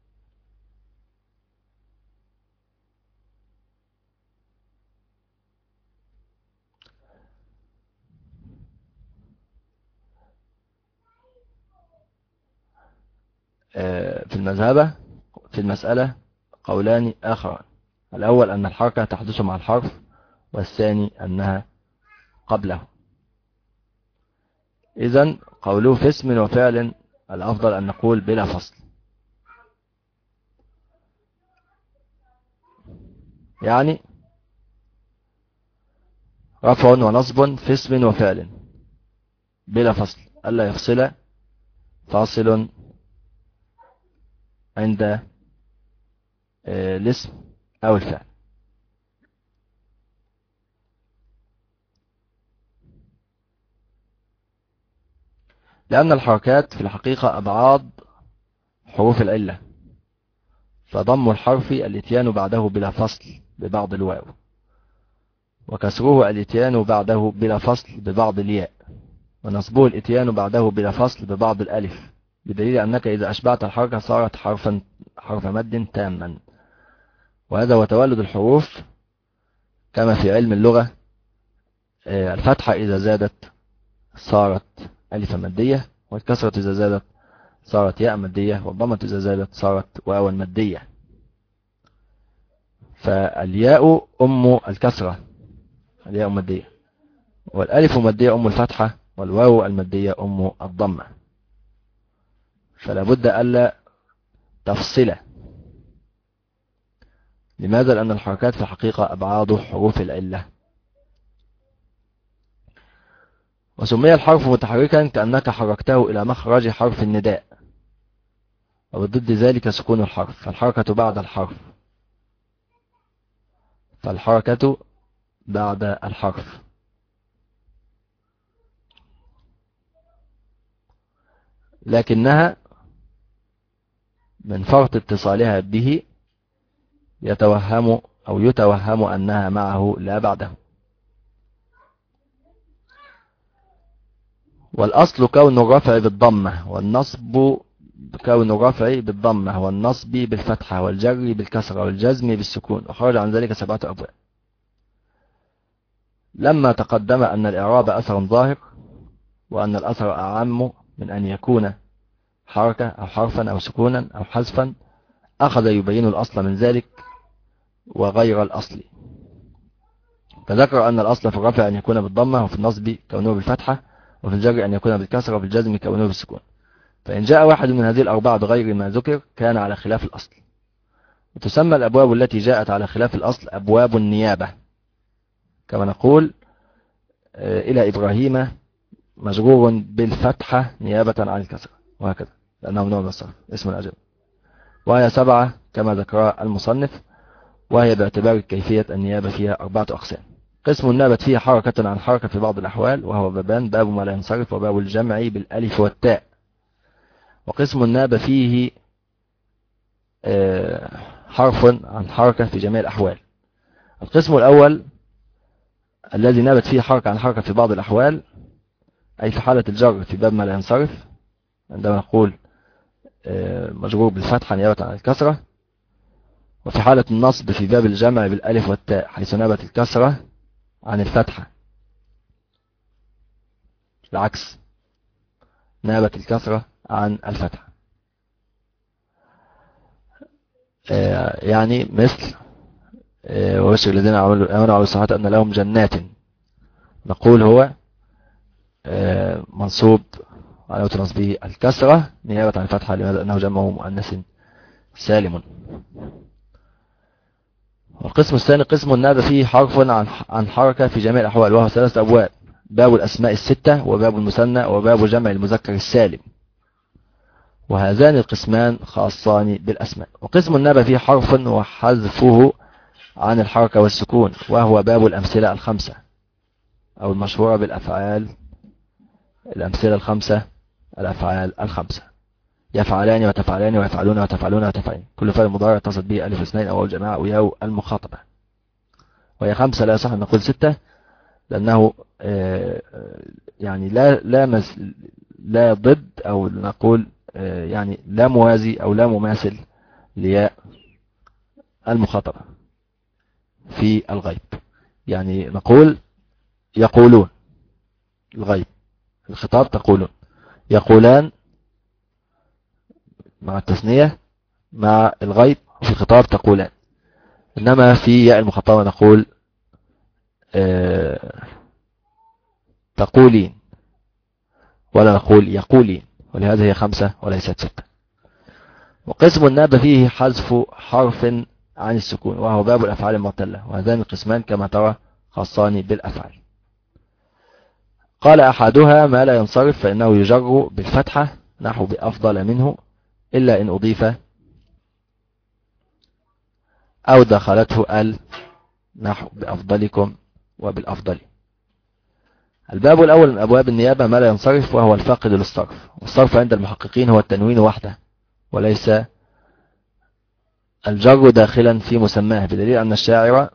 في المسألة قولان آخران: الأول أن الحركة تحدث مع الحرف، والثاني أنها قبله. إذن قوله في اسم وفعل الأفضل أن نقول بلا فصل، يعني رفع ونصب في اسم وفعل بلا فصل، ألا يفصل فاصل عند الاسم أو الفعل. لأن الحركات في الحقيقة أبعاد حروف العلة، فضم الحرف الاتيان بعده بلا فصل ببعض الواو، وكسره الاتيان بعده بلا فصل ببعض الياء، ونصبه الاتيان بعده بلا فصل ببعض الألف، بدليل أنك إذا أشبعت الحركة صارت حرف مد تاما. وهذا هو تولد الحروف كما في علم اللغة. الفتحة إذا زادت صارت ألف مادية، والكسرة إذا زادت صارت ياء مادية، والضمة إذا زادت صارت واو مادية. فالياء أم الكسرة، الياء مادية، والألف مادية أم الفتحة، والواو المادية أم الضمة. فلا بد ألا تفصل. لماذا؟ لأن الحركات في الحقيقة أبعاد حروف العلة. وسمي الحرف متحركا كأنك حركته إلى مخرج حرف النداء، وبضد ذلك سكون الحرف، فالحركة بعد الحرف، فالحركة بعد الحرف. لكنها من فرط اتصالها به يتوهم أنها معه لا بعده. والأصل كون الرفع بالضمة والنصب بالفتحة والجر بالكسرة والجزم بالسكون، وخرج عن ذلك 7 أبواب. لما تقدم أن الإعراب أثر ظاهر، وأن الأثر أعم من أن يكون حركة أو حرفا أو سكونا أو حذفا، أخذ يبين الأصل من ذلك وغير الأصل. فذكر أن الأصل في الرفع أن يكون بالضمة، وفي النصب كونه بالفتحة، وفي الجر أن يكون بالكسرة، وفي الجزم كونه بالسكون. فإن جاء واحد من هذه الأربعة بغير ما ذكر كان على خلاف الأصل. وتسمى الأبواب التي جاءت على خلاف الأصل أبواب النيابة، كما نقول إلى إبراهيم مجرور بالفتحة نيابة عن الكسرة، وهكذا، لأنه ممنوع من الصرف اسم الأجل. وهي 7 كما ذكرها المصنف، وهي باعتبار كيفية النيابة فيها 4 أقسام. قسم النابت فيه حركة عن حركة في بعض الأحوال، وهو بابان: باب ما لا ينصرف، وباب الجمع بالألف والتاء. وقسم الناب فيه حرف عن حركة في جميع الأحوال. القسم الأول الذي نابت فيه حركة عن حركة في بعض الأحوال، أي في حالة الجر في باب ما لا ينصرف، عندما نقول مجرور بالفتحة نيابة عن الكسرة، وفي حالة النصب في باب الجمع بالألف والتاء، حيث نابت الكسرة عن الفتحة، العكس، نابت الكسرة عن الفتحة. يعني مثل وبشر الذين آمنوا وعملوا الصالحات أن لهم جنات، نقول هو منصوب على نصبه الكسرة نيابة عن الفتحة. لماذا؟ أنه جمع مؤنث سالم. والقسم الثاني قسم الناب فيه حرف عن حركة في جميع الأحوال، وهو 3 أبواب: باب الأسماء الستة، وباب المثنى، وباب جمع المذكر السالم. وهذان القسمان خاصان بالأسماء. وقسم الناب فيه حرف وحذفه عن الحركة والسكون، وهو باب الأمثلة الخمسة، أو المشهورة بالأفعال، الأمثلة الخمسة، الأفعال الخمسة: يفعلان وتفعلان ويفعلون وتفعلون وتفعلين، كل فعل مضارع اتصل به ألف اثنين أو الجماعة أو ياء المخاطبة. وهي 5، لا يصح أن نقول 6، لأنه يعني لا ضد، أو نقول يعني لا موازي أو لا مماثل لياء المخاطبة في الغيب. يعني نقول يقولون، الغيب الخطاب تقولون، يقولان مع التثنية، مع الغيب في الخطاب تقولان. إنما في ياء المخاطبة نقول تقولين، ولا نقول يقولين، ولهذا هي 5 وليست 6. وقسم الناب فيه حذف حرف عن السكون، وهو باب الأفعال المعتلة، وهذان القسمان كما ترى خاصان بالأفعال. قال أحدها ما لا ينصرف فإنه يجر بالفتحة، نحو بأفضل منه، إلا إن أضيف أو دخلته ال، نحو بأفضلكم وبالأفضل. الباب الأول من أبواب النيابة ما لا ينصرف، وهو الفاقد للصرف. والصرف عند المحققين هو التنوين وحده، وليس الجر داخلا في مسماه، بدليل أن الشاعر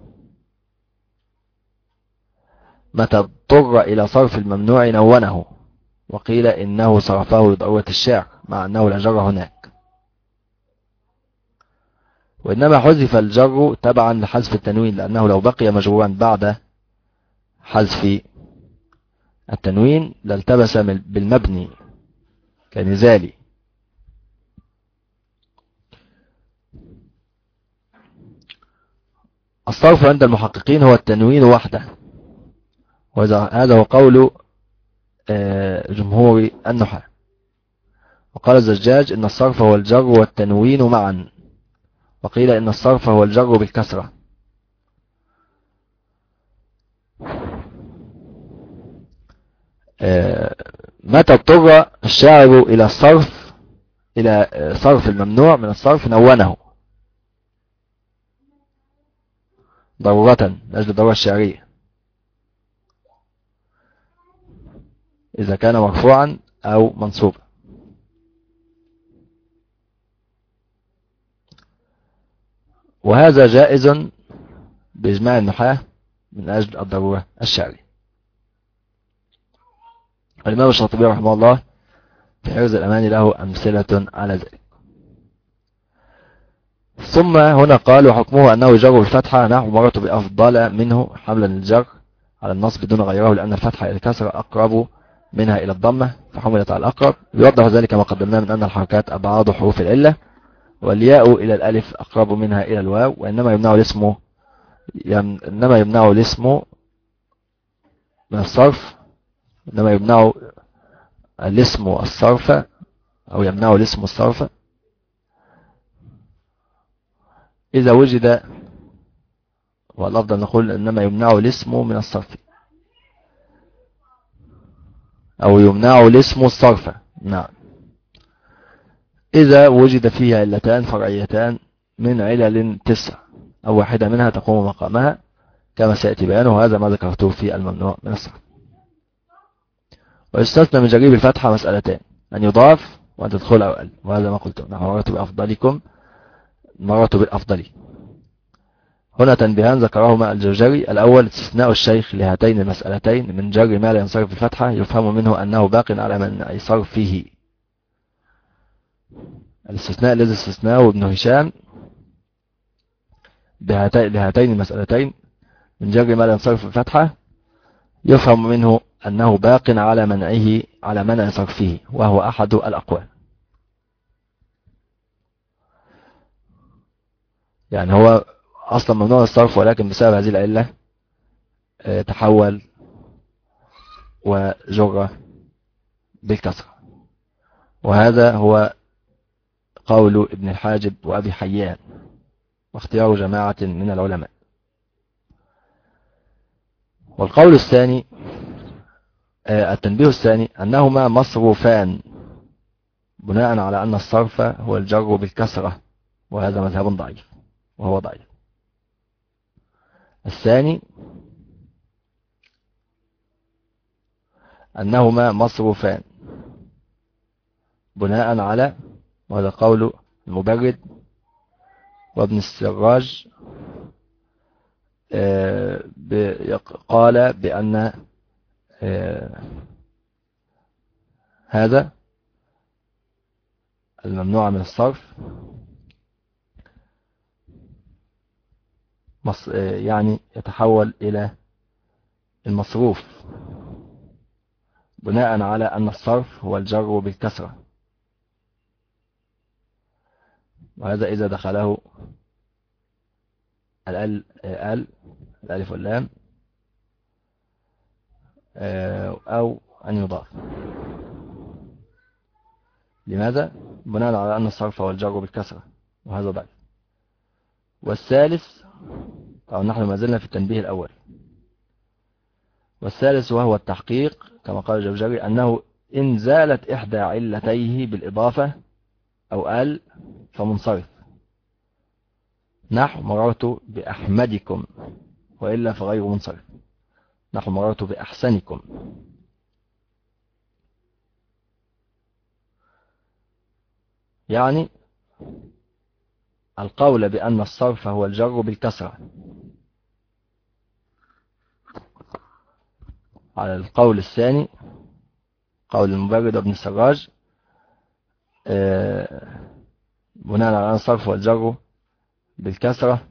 متى اضطر إلى صرف الممنوع نونه، وقيل إنه صرفه لضرورة الشعر، مع أنه لا جر هناك. وإنما حذف الجر تبعا لحذف التنوين، لأنه لو بقي مجرورا بعد حذف التنوين لالتبس بالمبني كنزالي. الصرف عند المحققين هو التنوين وحده، وهذا هو قول جمهور النحاة. وقال الزجاج إن الصرف هو الجر والتنوين معا، وقيل إن الصرف هو الجر بالكسرة. متى اضطر الشاعر إلى صرف الممنوع من الصرف نونه ضرورة لأجل الضرورة الشعرية، إذا كان مرفوعا أو منصوبا. وهذا جائز بإجماع النحاة من أجل الضرورة الشرعية. الإمام الشاطبي رحمه الله في حرز الأماني له أمثلة على ذلك. ثم هنا قال وحكمه أنه يجر الفتحة نحو مرته بأفضل منه حملا الجر على النصب دون غيره، لأن الفتحة إلى الكسرة أقرب منها إلى الضمة فحملت على الأقرب. يوضح ذلك ما قدمناه من أن الحركات أبعاد حروف العلة، والياء إلى الألف أقرب منها إلى الواو، وإنما يمنع الاسم من الصرف، إنما يمنع الاسم الصرف، أو يمنع الاسم الصرف إذا وجد، والأفضل نقول إنما يمنع الاسم من الصرف، أو يمنع الاسم الصرف. نعم، إذا وجد فيها علتان فرعيتان من علل 9 أو واحدة منها تقوم مقامها كما سيأتي بيانه، وهذا ما ذكرته في الممنوع من الصرف. ويستثنى من جريب الفتحة مسألتين: أن يضاف وأن تدخل أو أقل، وهذا ما قلته نحو مررت بأفضلكم، مررت بالأفضل. هنا تنبيهان ذكرهما الجوزري: الأول استثناء الشيخ لهاتين المسألتين من جر ما لا ينصرف الفتحة يفهم منه أنه باق على من صرفه. الاستثناء الذي استثناه ابن هشام لهاتين المسألتين من جر ما لا ينصرف الفتحة يفهم منه أنه باق على منع صرفه، وهو أحد الأقوال. يعني هو أصلا ممنوع الصرف، ولكن بسبب هذه العلة تحول وجر بالكسرة، وهذا هو قول ابن الحاجب وأبي حيان واختيار جماعة من العلماء. والقول الثاني التنبيه الثاني أنهما مصروفان بناء على أن الصرف هو الجر بالكسرة، وهذا مذهب ضعيف وهو ضعيف. الثاني أنهما مصروفان بناء على، وهذا قول المبرد وابن السراج، قال بأن هذا الممنوع من الصرف يعني يتحول إلى المصروف بناء على أن الصرف هو الجر بالكسرة، وهذا إذا دخله الألف واللام أو أن يضاف. لماذا؟ بناء على أن الصرف هو الجر بالكسرة، وهذا ضعيف. والثالث، طبعا نحن ما زلنا في التنبيه الأول، والثالث وهو التحقيق كما قال الجوزري أنه إن زالت إحدى علتيه بالإضافة أو فمنصرف، نحو مررت بأحمدكم، وإلا فغير منصرف، نحو مررت بأحسنكم. يعني القول بأن الصرف هو الجر بالكسرة على القول الثاني، قول المبرد وابن السراج، بناء على أن الصرف هو الجر بالكسرة،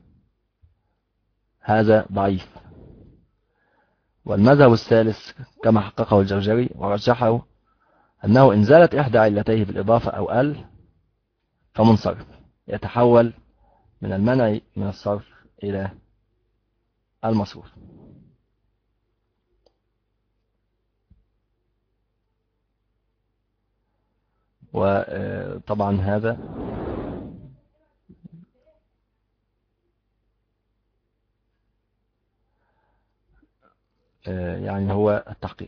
هذا ضعيف. والمذهب الثالث كما حققه الجوزري ورجحه أنه إن زالت إحدى علتيه بالإضافة أو فمنصرف، يتحول من المنع من الصرف إلى المصروف. وطبعا هذا يعني هو التحقيق.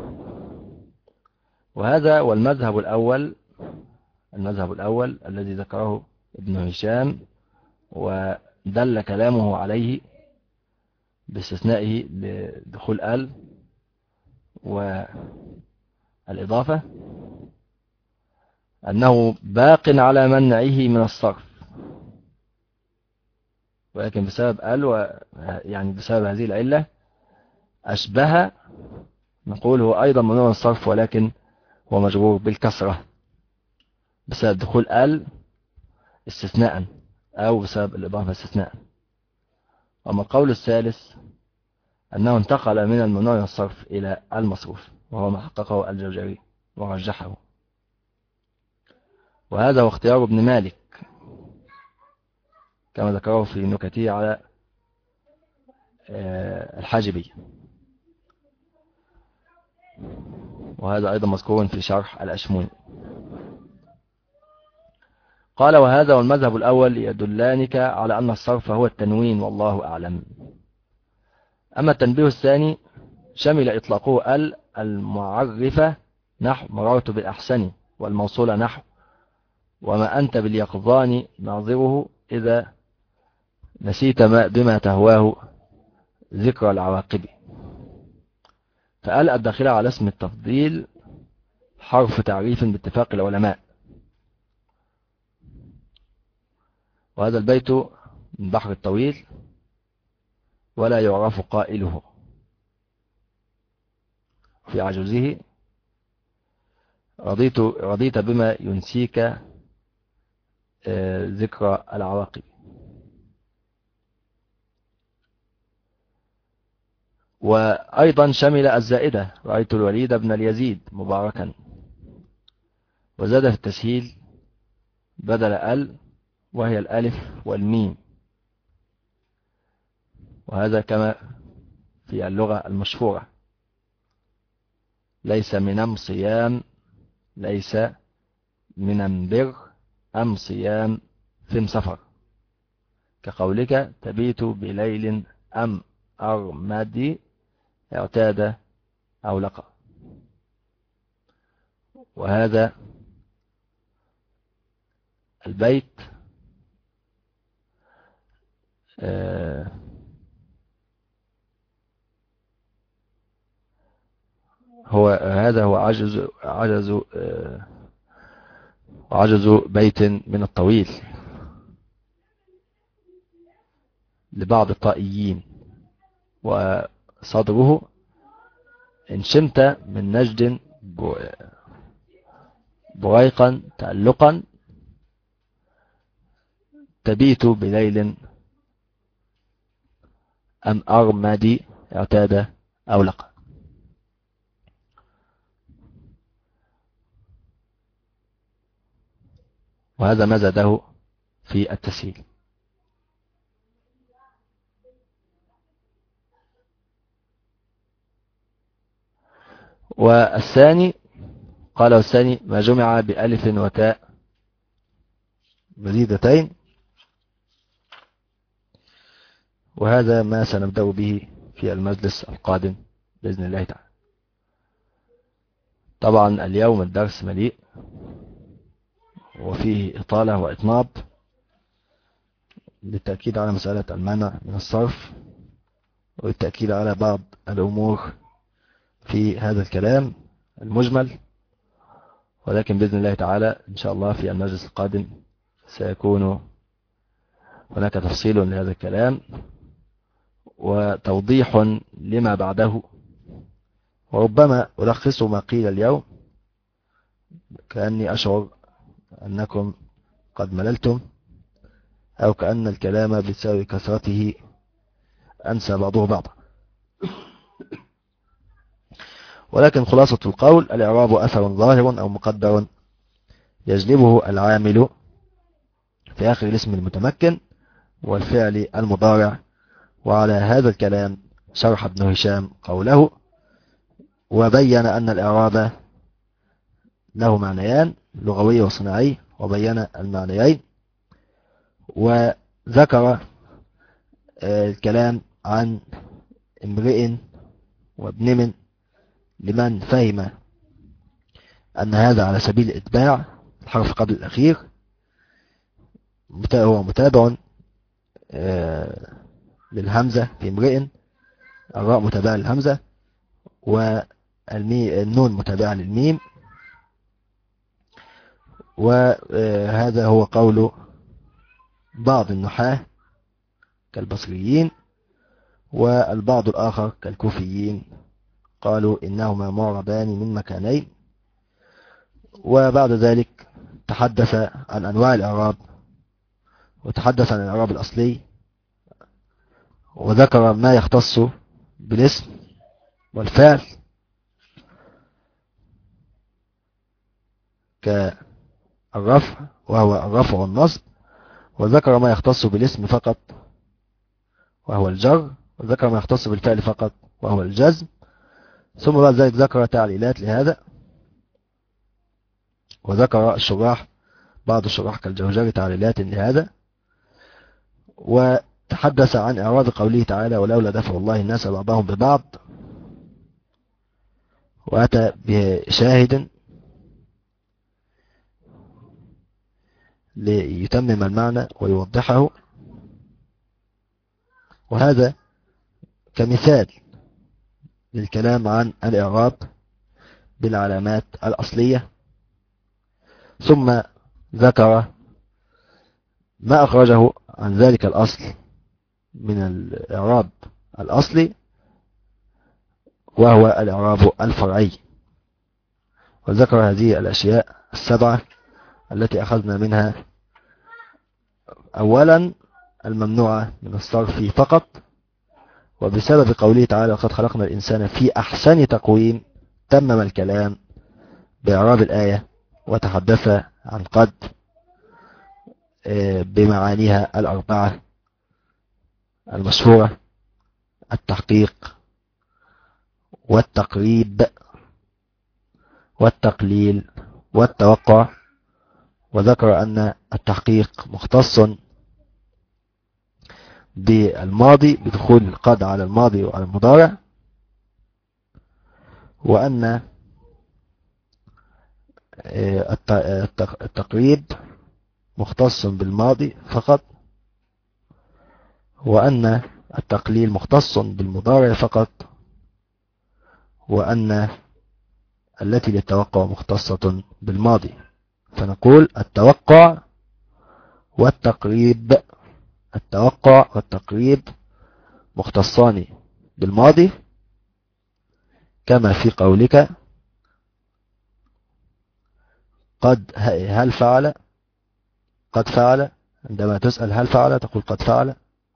وهذا والمذهب الأول، المذهب الأول الذي ذكره ابن هشام ودل كلامه عليه باستثنائه بدخول والإضافة، أنه باق على منعه من الصرف، ولكن بسبب يعني بسبب هذه العلة أشبه، نقول هو أيضا ممنوع من الصرف ولكن هو مجرور بالكسرة بسبب دخول استثناء أو بسبب الإضافة استثناء. أما القول الثالث أنه انتقل من الممنوع من الصرف إلى المصروف، وهو ما حققه الجوزجاني ورجحه، وهذا هو اختيار ابن مالك كما ذكره في نكته على الحاجبي، وهذا أيضا مذكور في شرح الأشموني. قال وهذا والمذهب الأول يدلانك على أن الصرف هو التنوين والله أعلم. أما التنبيه الثاني شمل إطلاقه المعرفة نحو مررت بالأحسن، والموصولة نحو وما أنت باليقظان ناظره إذا نسيت بما تهواه ذكر العواقب. فقال الداخلة على اسم التفضيل حرف تعريف باتفاق العلماء. وهذا البيت من بحر الطويل ولا يعرف قائله في عجوزه رضيت بما ينسيك ذكر العواقب. وأيضا شمل الزائدة رأيت الوليد بن اليزيد مباركا، وزاد في التسهيل بدل وهي الألف والميم، وهذا كما في اللغة المشهورة ليس من أم صيام، ليس من أم بر أم صيام في سفر، كقولك تبيت بليل أم أرمدي اعتاد أو لقى. وهذا البيت هذا هو عجز بيت من الطويل لبعض الطائيين، وصدره إن شمت من نجد بريقا تألقا تبيت بليل أم أرمدي اعتاد أو لقى. وهذا ما زاده في التسهيل. والثاني قال والثاني ما جمع بألف وتاء مزيدتين، وهذا ما سنبدأ به في المجلس القادم بإذن الله تعالى. طبعا اليوم الدرس مليء وفيه إطالة وإطناب للتأكيد على مسألة المنع من الصرف، والتأكيد على بعض الأمور في هذا الكلام المجمل، ولكن بإذن الله تعالى إن شاء الله في المجلس القادم سيكون هناك تفصيل لهذا الكلام وتوضيح لما بعده، وربما ألخص ما قيل اليوم كأني أشعر أنكم قد مللتم، أو كأن الكلام بسبب كثرته أنسى بعضه بعضا. ولكن خلاصة القول الإعراب أثر ظاهر أو مقدر يجلبه العامل في آخر الاسم المتمكن والفعل المضارع. وعلى هذا الكلام شرح ابن هشام قوله، وبين أن الإعراب له معنيان لغوي وصناعي، وبين المعنيين، وذكر الكلام عن امرئ وابن من لمن فهم أن هذا على سبيل الإتباع، الحرف قبل الأخير هو متابع للهمزة في امرئ، الراء متابعة للهمزة، والنون متابعة للميم. وهذا هو قول بعض النحاة كالبصريين، والبعض الآخر كالكوفيين قالوا إنهما معربان من مكانين. وبعد ذلك تحدث عن أنواع الإعراب، وتحدث عن الإعراب الأصلي، وذكر ما يختص بالاسم والفعل كالرفع وهو الرفع والنصب، وذكر ما يختص بالاسم فقط وهو الجر، وذكر ما يختص بالفعل فقط وهو الجزم. ثم بعد ذلك ذكر تعليلات لهذا، وذكر الشراح بعض الشراح كالجوزجاني تعليلات لهذا، وتحدث عن إعراض قوله تعالى ولولا دفع الله الناس بعضهم ببعض، وأتى بشاهد ليتمم المعنى ويوضحه، وهذا كمثال للكلام عن الإعراب بالعلامات الأصلية. ثم ذكر ما أخرجه عن ذلك الأصل من الإعراب الأصلي، وهو الإعراب الفرعي، وذكر هذه الأشياء السبعة التي أخذنا منها. أولا الممنوعة من الصرف فقط، وبسبب قوله تعالى وقد خلقنا الإنسان في أحسن تقويم تمم الكلام بإعراب الآية، وتحدث عن قد بمعانيها الأربعة المشهورة: التحقيق والتقريب والتقليل والتوقع. وذكر أن التحقيق مختص بالماضي بدخول قد على الماضي وعلى المضارع، وأن التقريب مختص بالماضي فقط، وأن التقليل مختص بالمضارع فقط، وأن التي للتوقع مختصة بالماضي. فنقول التوقع والتقريب مختصان بالماضي، كما في قولك هل فعل، قد فعل. عندما تسأل هل فعل تقول قد فعل.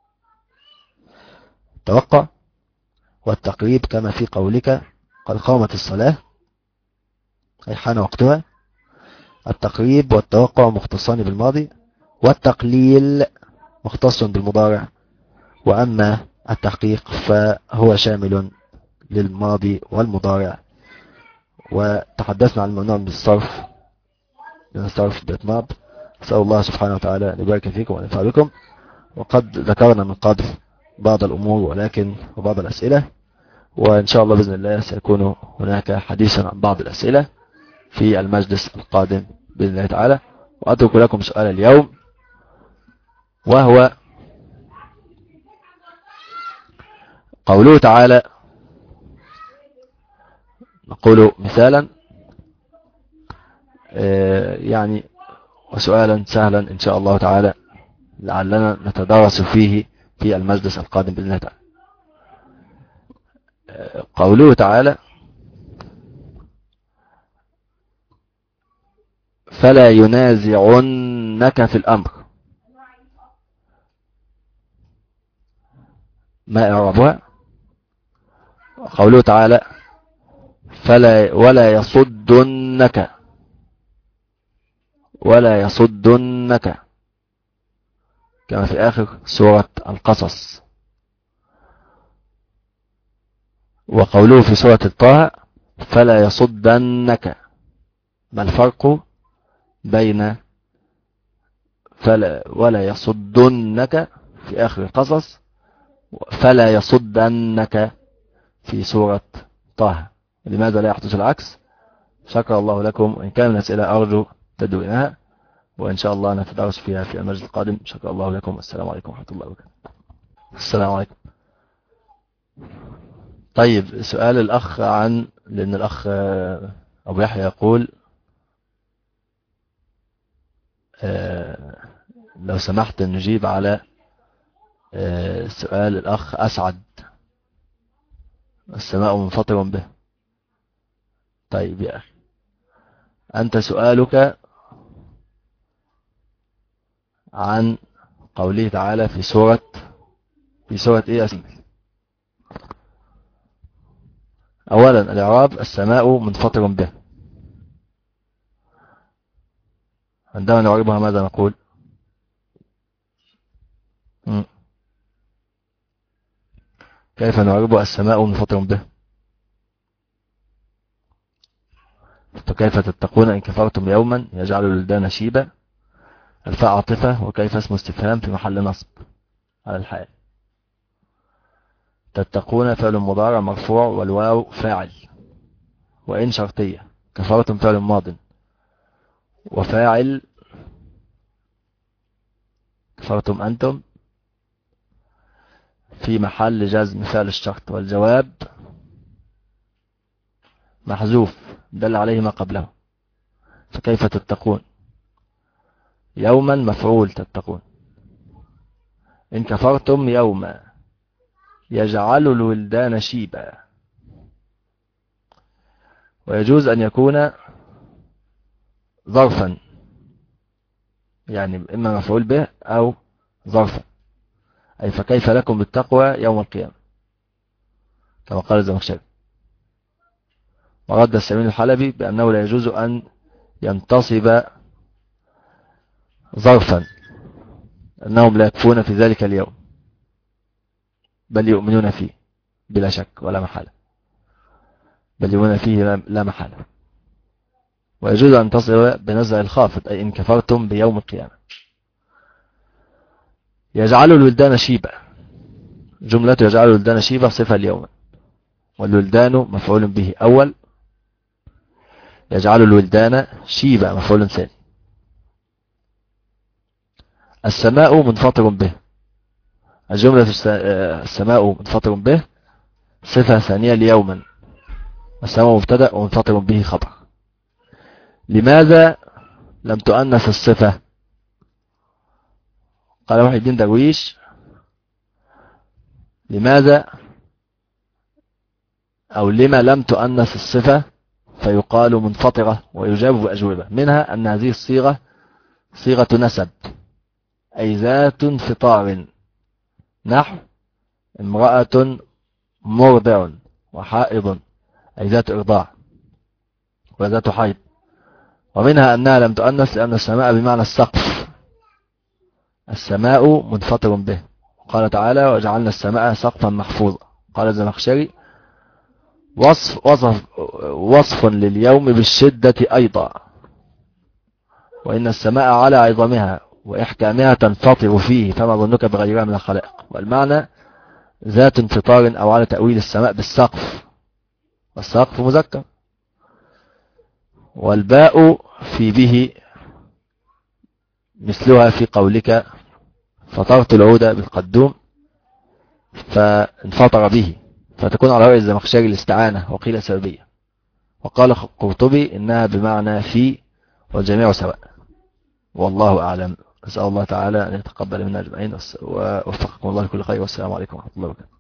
توقع. والتقريب كما في قولك قد قامت الصلاة، أي حان وقتها. التقريب والتوقع مختصان بالماضي، والتقليل مختص بالمضارع، وأما التحقيق فهو شامل للماضي والمضارع. وتحدثنا عن الممنوع من الصرف بالإطناب. أسأل الله سبحانه وتعالى أن يبارك فيكم وأن ينفع بكم. وقد ذكرنا من قبل بعض الأمور وبعض الأسئلة، وإن شاء الله بإذن الله سيكون هناك حديثا عن بعض الأسئلة في المجلس القادم بإذن الله تعالى. وأترك لكم سؤال اليوم، وهو قوله تعالى، نقول مثالا يعني وسؤالا سهلا إن شاء الله تعالى لعلنا نتدارس فيه في المجلس القادم بإذن الله تعالى. قوله تعالى فلا ينازعنك في الأمر، ما إعرابها؟ قوله تعالى ولا يصدنك كما في آخر سورة القصص. وقوله في سورة الطه فلا يصدنك، ما الفرق بين ولا يصدنك في آخر القصص فلا يصدنك في سورة طه؟ لماذا لا يحدث العكس؟ شكر الله لكم. وإن كان من أسئلة أرجو تدوينها، وإن شاء الله نتدرس فيها في المجلس القادم. شكر الله لكم، والسلام عليكم ورحمة الله وبركاته. السلام عليكم. طيب، سؤال الأخ لأن الأخ أبو يحيى يقول لو سمحت نجيب على سؤال الأخ أسعد، السماء منفطر به. طيب يا أخي، أنت سؤالك عن قوله تعالى في سورة إيه يا سيدي؟ أولا الإعراب السماء منفطر به، عندما نعربها ماذا نقول؟ كيف نعربها السماء منفطر به؟ فكيف تتقون إن كفرتم يوما يجعل الولدان شيبا؟ الفاء عاطفة، وكيف اسم استفهام في محل نصب على الحال. تتقون فعل مضارع مرفوع والواو فاعل، وإن شرطية. كفرتم فعل ماض وفاعل، كفرتم أنتم في محل جزم فعل الشرط، والجواب محذوف دل عليه ما قبله. فكيف تتقون يوما مفعول تتقون. إن كفرتم يوما يجعل الولدان شيبا، ويجوز أن يكون ظرفا، يعني إما مفعول به أو ظرفا، أي فكيف لكم بالتقوى يوم القيامة كما قال الزمخشري. ورد السمين الحلبي بأنه لا يجوز أن ينتصب ظرفا، أنهم لا يكفون في ذلك اليوم بل يؤمنون فيه بلا شك ولا محالة، بل يؤمنون فيه لا محالة. ويجوز أن تصل بنزع الخافض، أي إن كفرتم بيوم القيامة. يجعل الولدان شيبا، جملة يجعل الولدان شيبا صفة اليوم، والولدان مفعول به أول، يجعل الولدان شيبا مفعول ثاني. السماء منفطر به، الجملة السماء منفطر به صفة ثانية ليوما، السماء مبتدأ ومنفطر به خبر. لماذا لم تؤنث الصفة؟ قال محي الدين درويش: لماذا أو لما لم تؤنث الصفة فيقال منفطرة؟ ويجاب بأجوبة، منها أن هذه الصيغة صيغة نسب، أي ذات انفطار، نحو امرأة مرضع وحائض، أي ذات إرضاع وذات حيض. ومنها أنها لم تؤنث لأن السماء بمعنى السقف، السماء منفطر به. قال تعالى: وجعلنا السماء سقفا محفوظا. قال الزمخشري: وصف لليوم بالشدة أيضا، وإن السماء على عظمها وإحكامها تنفطر فيه، فما ظنك بغيرها من الخلائق. والمعنى ذات انفطار، أو على تأويل السماء بالسقف، والسقف مذكر. والباء في به مثلها في قولك: فطرت العود بالقدوم فانفطر به، فتكون على رأي الزمخشري الاستعانة، وقيل سببية. وقال قرطبي إنها بمعنى في، والجميع سواء، والله أعلم. أسأل الله تعالى أن يتقبل منا أجمعين، ووفقكم الله لكل خير، والسلام عليكم ورحمة الله وبركاته.